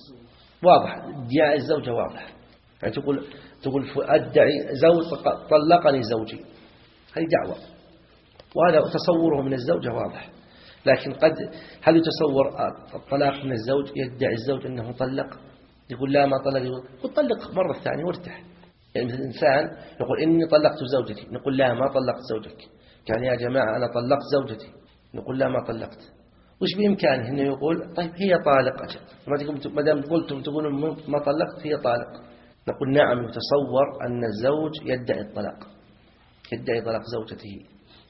واضح. ادعاء الزوجة واضح، يعني تقول تقول أدعي زوج طلقني زوجي، هذه دعوة، وهذا تصوره من الزوجة واضح. لكن قد هل يتصور الطلاق من الزوج يدعي الزوج أنه طلق، يقول لا ما طلق، يقول طلق مرة ثانية وارتاح. يعني مثل إنسان يقول إني طلقت زوجتي، نقول لا ما طلقت زوجك. كان يا جماعة أنا طلقت زوجتي، نقول لا ما طلقت. وش بإمكانه إنه يقول طيب هي طالقة، ما دام قلتم تقولون ما طلقت هي طالق. نقول نعم يتصور أن الزوج يدعي الطلاق، يدعي طلاق زوجته،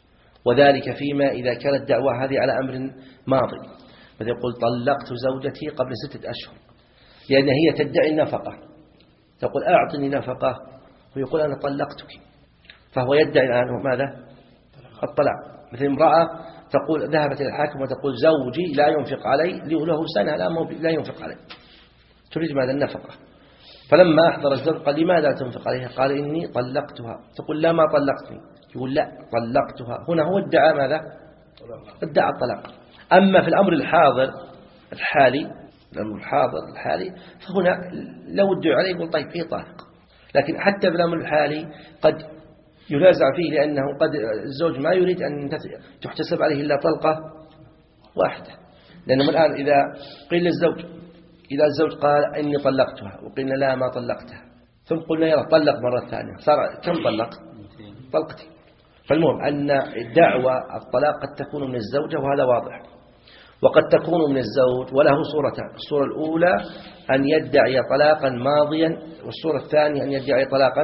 وذلك فيما إذا كانت دعوة هذه على أمر ماضي. مثل يقول طلقت زوجتي قبل ستة أشهر، لأن هي تدعي النفقة، تقول أعطني نفقة، ويقول أنا طلقتك، فهو يدعي الآن ماذا؟ الطلاق. مثل امرأة تقول ذهبت إلى الحاكم وتقول زوجي لا ينفق علي، له سنة لا, لا ينفق علي، تريد ماذا؟ النفقة. فلما أحضر الزوج قال لماذا تنفق عليها؟ قال إني طلقتها. تقول لا ما طلقتني، يقول لا طلقتها. هنا هو ادعى ماذا؟ ادعى الطلاق. أما في الأمر الحاضر الحالي، الأمر الحاضر الحالي فهنا لو ادعى عليه يقول طيب هي طالق. لكن حتى في الأمر الحالي قد ينازع فيه، لأنه قد الزوج ما يريد أن تحتسب عليه إلا طلقة واحدة. لأنه الآن إذا قيل للزوج، إذا الزوج قال إني طلقتها وقلنا لا ما طلقتها، ثم قلنا يلا طلق مرة ثانية، صار كم طلق؟ طلقتي. فالمهم أن الدعوة الطلاق قد تكون من الزوجة وهذا واضح، وقد تكون من الزوج وله صورتان. الصورة الأولى أن يدعي طلاقا ماضيا، والصورة الثانية أن يدعي طلاقا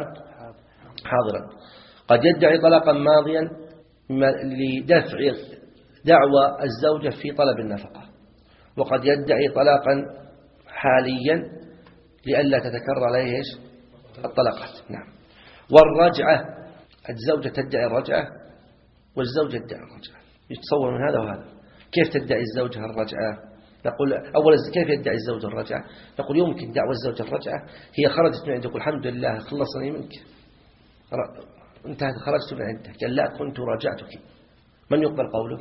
حاضرا. قد يدعي طلاقا ماضيا لدفع دعوى الزوجة في طلب النفقة، وقد يدعي طلاقا حاليا لئلا تتكرر عليه ايش؟ الطلاقات. نعم. والرجعة الزوجة تدعي الرجعة والزوج يدعي الرجعة. يتصور من هذا وهذا. كيف تدعي الزوجة الرجعة؟ نقول أولا كيف يدعي الزوج الرجعة؟ نقول يمكن دعوى الزوجة الرجعة هي خرجت من عندك الحمد لله خلصني منك، انت خرجت من عندك، قال لا كنت راجعتك، من يقبل قوله؟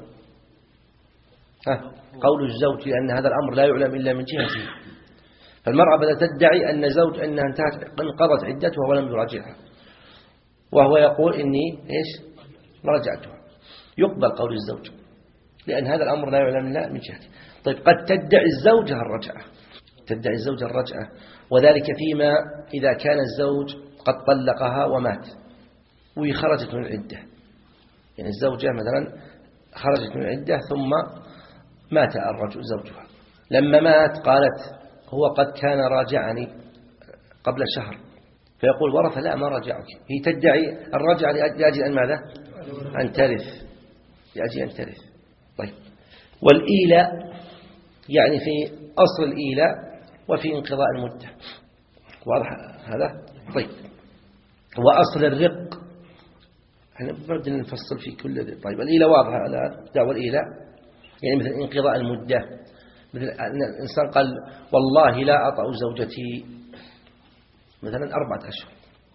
ها قول الزوج، لأن هذا الأمر لا يعلم إلا من جهته. فالمرأة بدأت تدعي أن زوج أنها انتهت انقضت عدتها ولم يراجعها، وهو يقول إني إيش؟ راجعتها. يقبل قول الزوج، لأن هذا الأمر لا يعلم لا من جهته. طيب قد تدعي الزوجة الرجعة، تدعي الزوجة الرجعة، وذلك فيما إذا كان الزوج قد طلقها ومات وخرجت من العدة. يعني الزوجة مثلا خرجت من العدة ثم مات الرجل زوجها، لما مات قالت هو قد كان راجعني قبل شهر، فيقول ورثة لا ما رجعك، هي تدعي الرجعة لأجل أن ماذا؟ أن ترث، لأجل أن ترث. طيب والإيلاء يعني في أصل الإيلاء وفي انقضاء المدة، واضح هذا؟ طيب وأصل الرق احنا بدنا نفصل في كل ذي. طيب الإيلاء واضحة الآن، دعوة الإيلاء يعني مثل انقضاء المدة، مثل أن الإنسان قال والله لا أطأ زوجتي مثلا أربعة أشهر،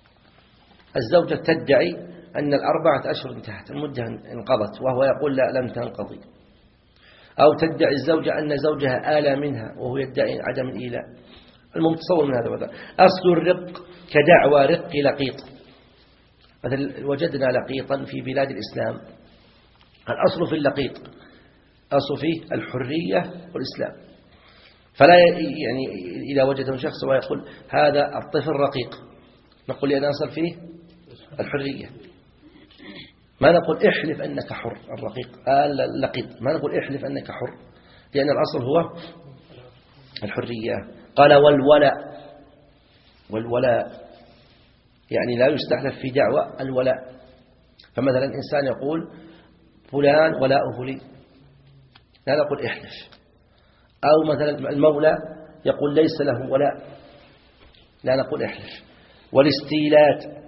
الزوجة تدعي أن الأربعة أشهر انتهت، المدة انقضت، وهو يقول لا لم تنقضي. أو تدعي الزوجة أن زوجها آلى منها وهو يدعي عدم الإيلاء. المتصور من هذا وذا. أصل الرق كدعوى رق لقيط، مثل وجدنا لقيطا في بلاد الإسلام، الأصل في اللقيط أصل فيه الحرية والإسلام، فلا يعني إذا وجده شخص ويقول هذا الطفل رقيق نقول لأن أصل فيه الحرية، ما نقول احلف أنك حر. الرقيق اللقيط ما نقول احلف أنك حر، لأن الأصل هو الحرية. قال والولاء، والولاء يعني لا يستحلف في دعوة الولاء، فمثلا إنسان يقول فلان ولاؤه لي، لا نقول احلف. أو مثلا المولى يقول ليس له ولاء، لا نقول احلف. والاستيلاد،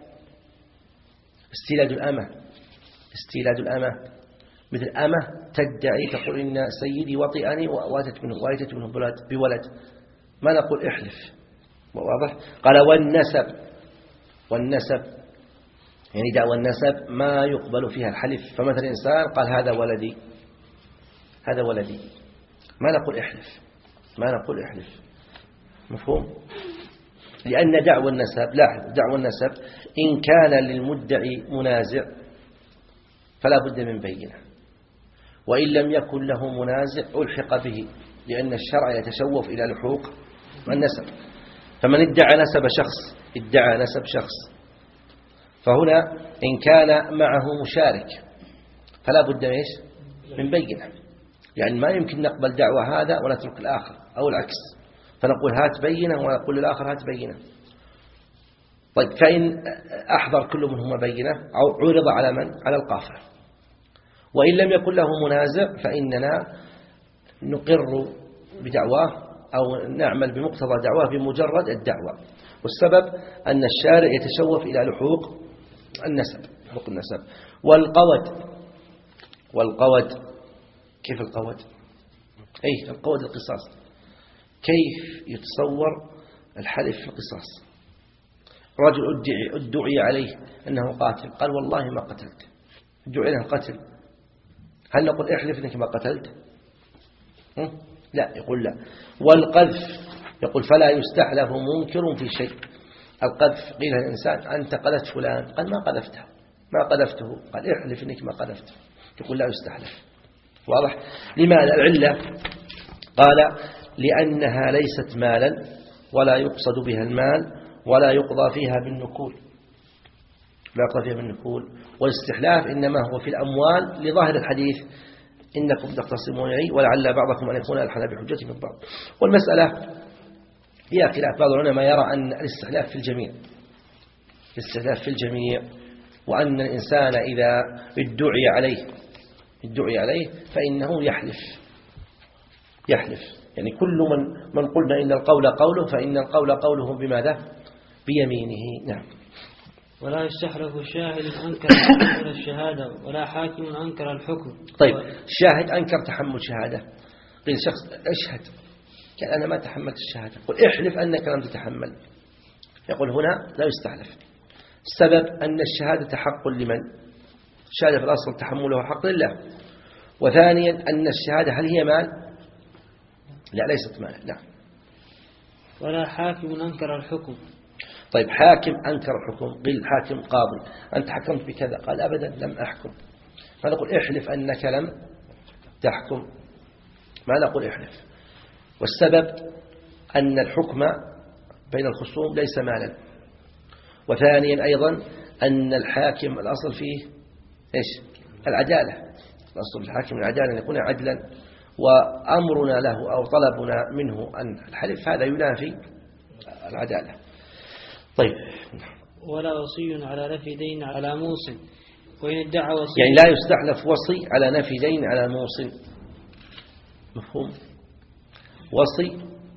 استيلاد الأمة، استيلاد الأمة مثل أمة تدعي تقول إن سيدي وطئني وواتت منه واتت منه بولد، ما نقول احلف، واضح. قال والنسب، والنسب يعني دعوى النسب ما يقبل فيها الحلف، فمثلا إنسان قال هذا ولدي، هذا ولدي، ما نقول احلف، ما نقول احلف، مفهوم؟ لأن دعوى النسب، لاحظ دعوى النسب إن كان للمدعي منازع فلا بد من بينة، وإن لم يكن له منازع ألحق به، لأن الشرع يتشوف إلى لحوق النسب. فمن ادعى نسب شخص، ادعى نسب شخص، فهنا إن كان معه مشارك فلا بد من بينة، يعني ما يمكن نقبل دعوة هذا ونترك الآخر أو العكس، فنقول هات بينة ونقول للآخر هات بينة. طيب فإن أحضر كل منهما بينة أو عرض على من؟ على القافة. وإن لم يكن له منازع فإننا نقر بدعواه أو نعمل بمقتضى دعواه بمجرد الدعوة. والسبب أن الشارع يتشوف إلى لحوق النسب، لحوق النسب. والقود، والقود كيف القود؟ أي القود القصاص. كيف يتصور الحلف في القصاص؟ رجل ادعي, ادعي عليه أنه قاتل، قال والله ما قتلت، ادعي له قتل، هل نقول احلف أنك ما قتلت؟ لا، يقول لا. والقذف يقول فلا يستحلف منكر في شيء. القذف قيل الإنسان أنت قذفت فلان، قال ما قذفته، ما قذفته، قال احلف أنك ما قذفته، يقول لا يستحلف. واضح؟ لماذا؟ العلة قال لأنها ليست مالا ولا يقصد بها المال ولا يقضى فيها بالنكول، لا يقضى فيها بالنكول. والاستحلاف إنما هو في الأموال لظاهر الحديث إنكم تختصمون لي ولعل بعضكم أن يكون ألحن بحجته من بعض. والمسألة هي خلاف، بعض العلماء يرى أن الاستحلاف في الجميع، الاستحلاف في الجميع، وأن الإنسان إذا ادعي عليه ادعي عليه فإنه يحلف، يحلف يعني كل من من قلنا إن القول قوله فإن القول قوله بماذا؟ بيمينه. نعم. ولا يستحلف شاهد أنكر تحمل الشهادة ولا حاكم أنكر الحكم. طيب شاهد أنكر تحمل شهادة، قيل شخص أشهد قال أنا ما تحملت الشهادة، قل احلف أنك لم تتحمل، يقول هنا لا يستحلف. السبب أن الشهادة حق لمن؟ الشهادة في الأصل تحملها حق لله. وثانيا أن الشهادة هل هي مال؟ لا ليست مال. لا. ولا حاكم أنكر الحكم. طيب حاكم أنكر الحكم، قيل حاكم قاضي أنت حكمت بكذا، قال أبدا لم أحكم، ما نقول احلف أنك لم تحكم، ما نقول احلف. والسبب أن الحكم بين الخصوم ليس مالا، وثانيا أيضا أن الحاكم الأصل فيه إيش؟ العدالة. الأصل الحاكم العدالة أن يكون عدلا، وأمرنا له أو طلبنا منه أن الحلف هذا ينافي العدالة. طيب. ولا وصي على نفي دين على موصٍ، وإن ادعى وصي يعني لا يستحلف وصي على نفي دين على موصٍ. مفهوم؟ وصي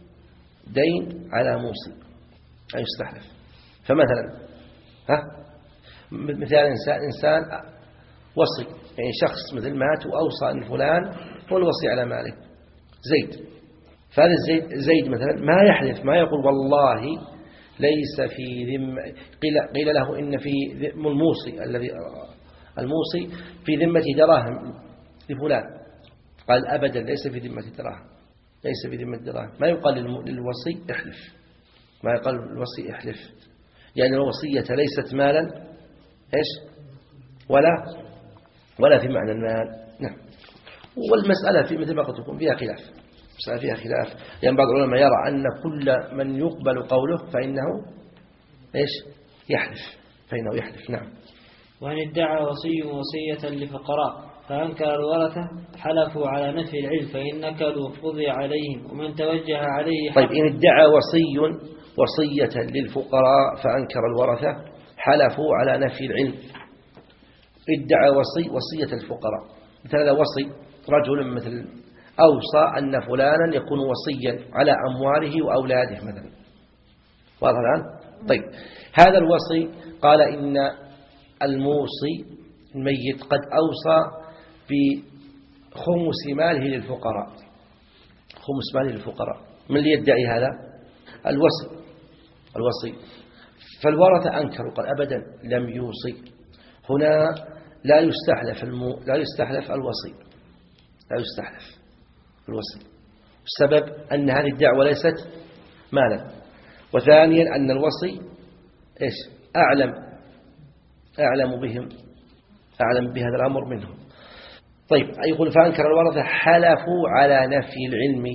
دين على موصي لا يستحلف. فمثلا ها مثال إنسان, إنسان وصي، يعني شخص مثل مات وأوصى أن فلان هو الوصي على ماله زيد، فهذا زيد, زيد مثلا ما يحلف، ما يقول والله ليس في ذمة، قيل, قيل له إن في الموصي الذي الموصي في ذمة دراهم لفلان، قال أبدا ليس في ذمة دراهم، ليس في ذمة دراهم. ما يقال للوصي احلف، ما يقال للوصي احلف، يعني الوصية ليست مالا إيش ولا ولا في معنى المال. نعم. والمسألة في مثل ما قلت لكم فيها خلاف، مسألة فيها خلاف، يعني بعض العلماء يرى أن كل من يقبل قوله فإنه إيش يحلف، فإنه يحلف. نعم. وإن ادعى وصي وصية لفقراء فأنكر الورثة حلفوا على نفي العلم فإن نكلوا قضي عليهم ومن توجه عليه. طيب إن ادعى وصي وصية للفقراء فأنكر الورثة حلفوا على نفي العلم. ادعى وصي وصية الفقراء، مثل هذا وصي رجل مثل أوصى أن فلانا يكون وصيا على أمواله وأولاده مثلا، واضح الآن؟ طيب هذا الوصي قال إن الموصي الميت قد أوصى بخمس ماله للفقراء، خمس ماله للفقراء، من اللي يدعي هذا؟ الوصي الوصي فالورثة أنكروا قال أبدا لم يوصي. هنا لا يستحلف المو... لا يستحلف الوصي، لا يستحلف الوصي. السبب أن هذه الدعوة ليست مالا، وثانيا أن الوصي إيش أعلم أعلم بهم، أعلم بهذا الأمر منهم. طيب يقول فأنكر الورثة حلفوا على نفي العلم،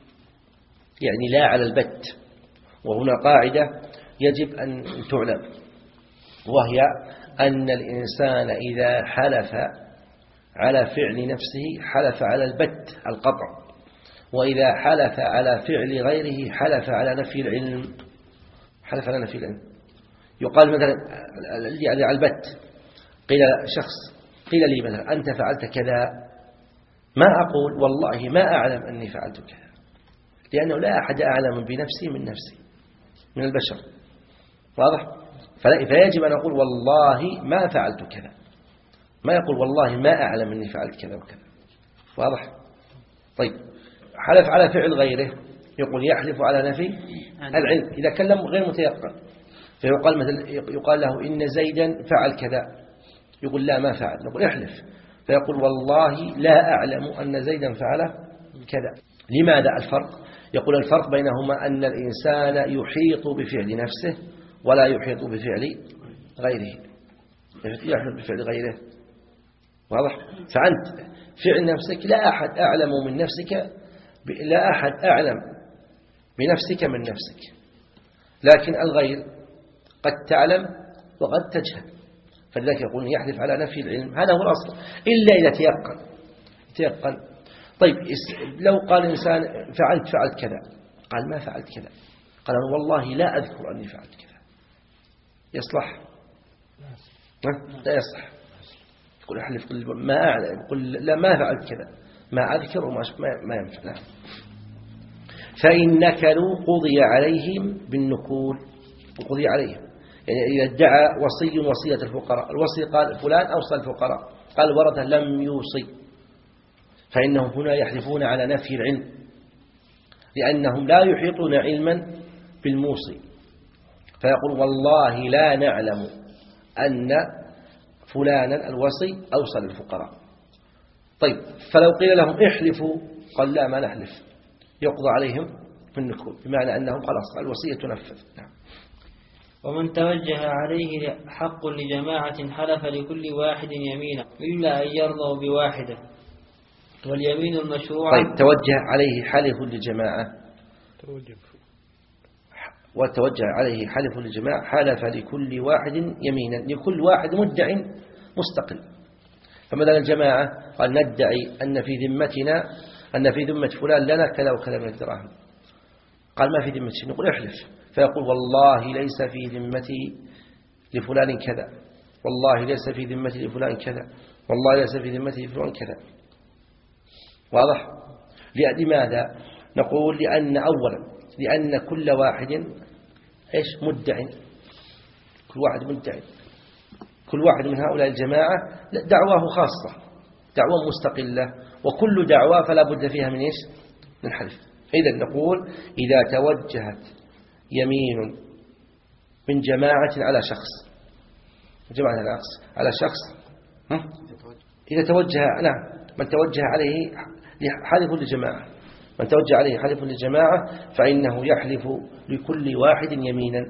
يعني لا على البت. وهنا قاعدة يجب أن تعلم، وهي أن الإنسان إذا حلف على فعل نفسه حلف على البت القطع، وإذا حلف على فعل غيره حلف على نفي العلم، حلف على نفي العلم. يقال مثلا على البت، قيل شخص قيل لي مثلا أنت فعلت كذا، ما أقول والله ما أعلم أني فعلت كذا، لأنه لا أحد أعلم بنفسي من نفسي من البشر، واضح؟ فيجب أن أقول والله ما فعلت كذا، ما يقول والله ما أعلم أني فعلت كذا وكذا، واضح؟ طيب حلف على فعل غيره، يقول يحلف على نفي العلم إذا كلم غير متيقن، فيقال مثل يقال له إن زيدا فعل كذا، يقول لا ما فعل، نقول احلف، فيقول والله لا أعلم أن زيدا فعل كذا. لماذا الفرق؟ يقول الفرق بينهما أن الإنسان يحيط بفعل نفسه ولا يحيط بفعل غيره، يحيط بفعل غيره، واضح؟ فأنت فعل نفسك لا أحد أعلم من نفسك، لا أحد أعلم بنفسك من نفسك، لكن الغير قد تعلم وقد تجهل، فلذلك يقول يحلف على نفي العلم، هذا هو الأصل، إلا إذا تيقن تيقن. طيب لو قال إنسان فعلت فعلت كذا، قال ما فعلت كذا، قال والله لا أذكر أني فعلت كذا، يصلح؟ لا يصلح. يقول أحلف ما أعلم، يقول لا ما فعلت كذا، ما أذكر وما ما ينفع. لا. فإن نكلوا قضي عليهم بالنكول، قضي عليهم، يعني إذا ادعى وصي وصية الفقراء، الوصي قال فلان أوصى الفقراء، قال ورثة لم يوصي، فإنهم هنا يحلفون على نفي العلم، لأنهم لا يحيطون علما بالموصي، فيقول والله لا نعلم أن فلانا الوصي أوصى للفقراء. طيب فلو قيل لهم احلفوا قال لا ما نحلف، يقضى عليهم بالنكول، بمعنى أنهم خلاص الوصية تنفذ. نعم. ومن توجه عليه حق لجماعة حلف لكل واحد يمينا إلا أن يرضوا بواحدة. واليمين المشروعة. طيب توجه عليه حلف لجماعة وتوجه عليه حلف لجماعة حلف لكل واحد يمينا، لكل واحد مدعي مستقل. فمثلا الجماعة قال ندعي أن في ذمتنا أن في ذمة فلان لنا كذا وكذا من الدراهم، قال ما في ذمتي، نقول احلف، فيقول والله ليس في ذمتي لفلان كذا، والله ليس في ذمتي لفلان كذا، والله ليس في ذمتي لفلان كذا. واضح؟ لماذا؟ نقول لأن أولا لأن كل واحد إيش مدعي، كل واحد مدعي، كل واحد من هؤلاء الجماعة دعواه خاصة، دعوة مستقلة، وكل دعوة فلا بد فيها من إيش؟ من حلف. إذن نقول إذا توجهت يمين من جماعة على شخص، جماعة على شخص إذا توجه نعم من توجه عليه حلف لجماعة، من توجه عليه حلف للجماعة فإنه يحلف لكل واحد يمينا،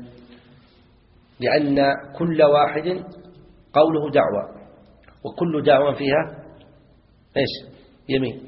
لأن كل واحد قوله دعوة، وكل دعوة فيها إيش؟ يمين.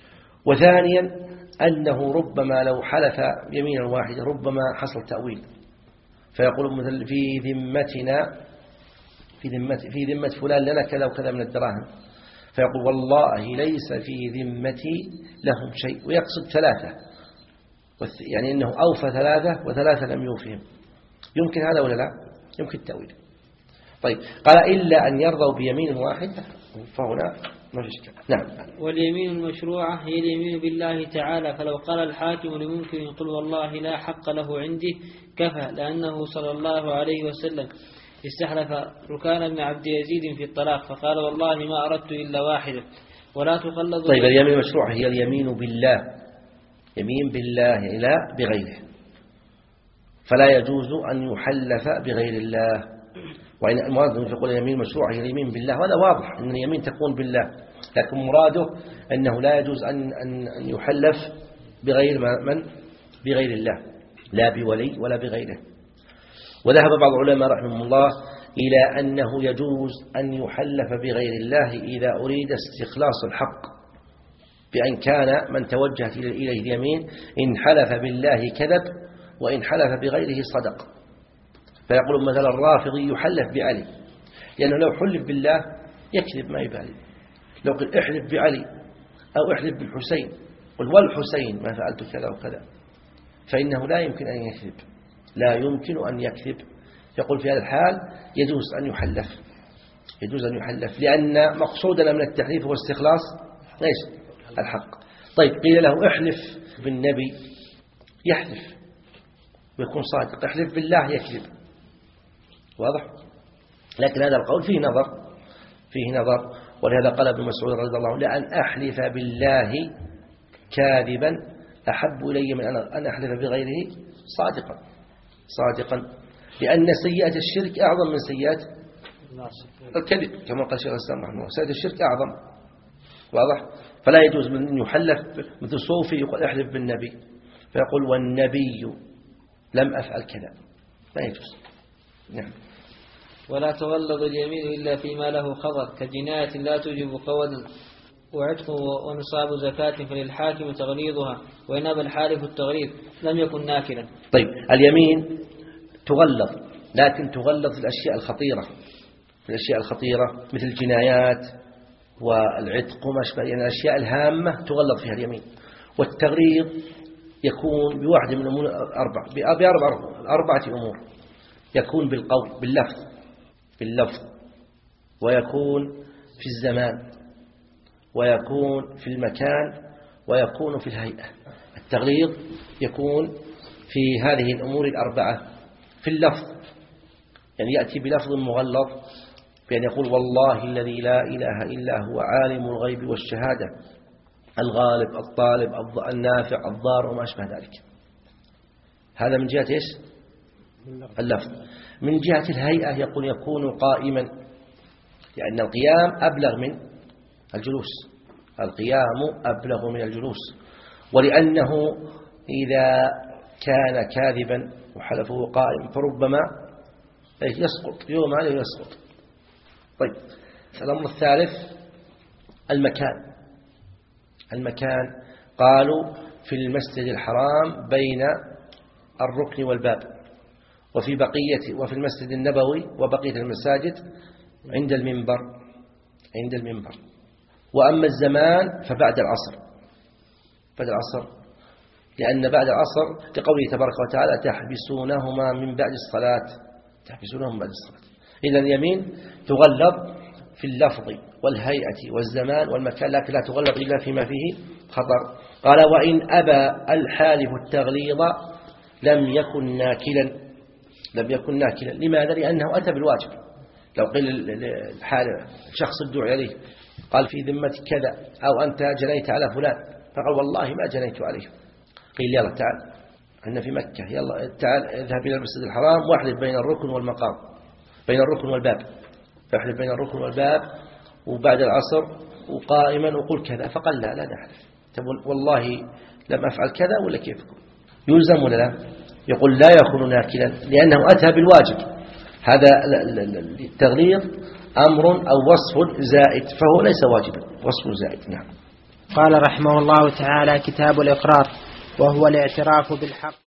وثانيا أنه ربما لو حلف يمينا واحدا ربما حصل تأويل، فيقول مثل في ذمتنا في ذمة في ذمة فلان لنا كذا وكذا من الدراهم، فيقول والله ليس في ذمتي لهم شيء، ويقصد ثلاثة، يعني أنه أوفى ثلاثة وثلاثة لم يوفهم. يمكن هذا ولا لا؟ يمكن التأويل. طيب قال إلا أن يرضوا بيمين واحد، فهنا ما في شك. نعم. واليمين المشروعة هي اليمين بالله تعالى، فلو قال الحاكم لممكن قل والله لا حق له عندي كفى، لأنه صلى الله عليه وسلم استحلف ركان بن عبد يزيد في الطلاق فقال والله ما أردت إلا واحدة ولا تقلد. طيب اليمين المشروعة هي اليمين بالله، يمين بالله لا بغيره، فلا يجوز أن يحلف بغير الله. وإن المراد يقول اليمين المشروعة هي اليمين بالله، هذا واضح أن اليمين تكون بالله، لكن مراده أنه لا يجوز أن أن يحلف بغير من بغير الله، لا بولي ولا بغيره. وذهب بعض العلماء رحمه الله إلى أنه يجوز أن يحلف بغير الله إذا أريد استخلاص الحق، بأن كان من توجهت إليه اليمين إن حلف بالله كذب وإن حلف بغيره صدق. فيقول مثلا الرافضي يحلف بعلي، لأنه لو حلف بالله يكذب ما يبالي، لو قل احلف بعلي أو احلف بالحسين قل والحسين ما فعلت كذا وكذا، فإنه لا يمكن أن يكذب، لا يمكن أن يكذب. يقول في هذا الحال يجوز أن يحلف، يجوز أن يحلف، لأن مقصودنا من التحليف هو استخلاص ليش الحق. طيب قيل له احلف بالنبي يحلف ويكون صادق، احلف بالله يكذب، واضح؟ لكن هذا القول فيه نظر، فيه نظر، ولهذا قال ابن مسعود رضي الله عنه لأن أحلف بالله كاذبا أحب إلي من أن أحلف بغيره صادقا صادقا لأن سيئة الشرك أعظم من سيئة الكذب، كما قال شيخ الإسلام رحمه الله سيئة الشرك أعظم، واضح؟ فلا يجوز من يحلف مثل صوفي يقول احلف بالنبي فيقول والنبي لم أفعل كذا، لا يجوز. نعم. ولا تغلظ اليمين إلا فيما له خضر كجناية لا توجب قولا وعتق ونصاب زكاة فللحاكم تغليظها، وإن أبى الحالف التغليظ لم يكن ناكلا. طيب اليمين تغلظ، لكن تغلظ في الأشياء الخطيرة، في الأشياء الخطيرة مثل الجنايات والعتق وما شابه، يعني الأشياء الهامة تغلظ فيها اليمين. والتغليظ يكون بواحد من الأمور الأربع، بأربع أربعة أمور، يكون بالقول باللفظ باللفظ ويكون في الزمان ويكون في المكان ويكون في الهيئة. التغليظ يكون في هذه الأمور الأربعة. في اللفظ يعني يأتي بلفظ مغلظ بأن يقول والله الذي لا إله إلا هو عالم الغيب والشهادة الغالب الطالب النافع الضار وما أشبه ذلك. هذا من جهة إيش؟ اللفظ. من جهة الهيئة يقول يكون قائما، لأن القيام أبلغ من الجلوس، القيام أبلغ من الجلوس، ولأنه إذا كان كاذبا وحلفه قائم فربما يسقط يوم عليه يسقط. طيب الأمر الثالث المكان. المكان قالوا في المسجد الحرام بين الركن والباب، وفي بقية وفي المسجد النبوي وبقية المساجد عند المنبر عند المنبر. وأما الزمان فبعد العصر بعد العصر لأن بعد العصر لقوله تبارك وتعالى تحبسونهما من بعد الصلاة تحبسونهما من بعد الصلاة. إذا اليمين تغلظ في اللفظ والهيئة والزمان والمكان، لكن لا تغلظ إلا فيما فيه خطر. قال وإن أبى الحالف التغليظ لم يكن ناكلا لم يكن ناكلا. لماذا؟ لأنه أتى بالواجب. لو قيل الحالف الشخص الدعي عليه قال في ذمتك كذا أو أنت جنيت على فلان، فقال والله ما جنيت عليه، قيل يلا تعال أن في مكة، يلا تعال اذهب إلى المسجد الحرام واحلف بين الركن والمقام بين الركن والباب، فاحلف بين الركن والباب وبعد العصر وقائما وقل كذا، فقال لا لا نحلف، تقول والله لم أفعل كذا ولا كيف، يلزم ولا لا؟ يقول لا يكون ناكلا لأنه أتى بالواجب. هذا التغليظ أمر أو وصف زائد فهو ليس واجبا، وصف زائد. نعم. قال رحمه الله تعالى: كتاب الإقرار، وهو الاعتراف بالحق.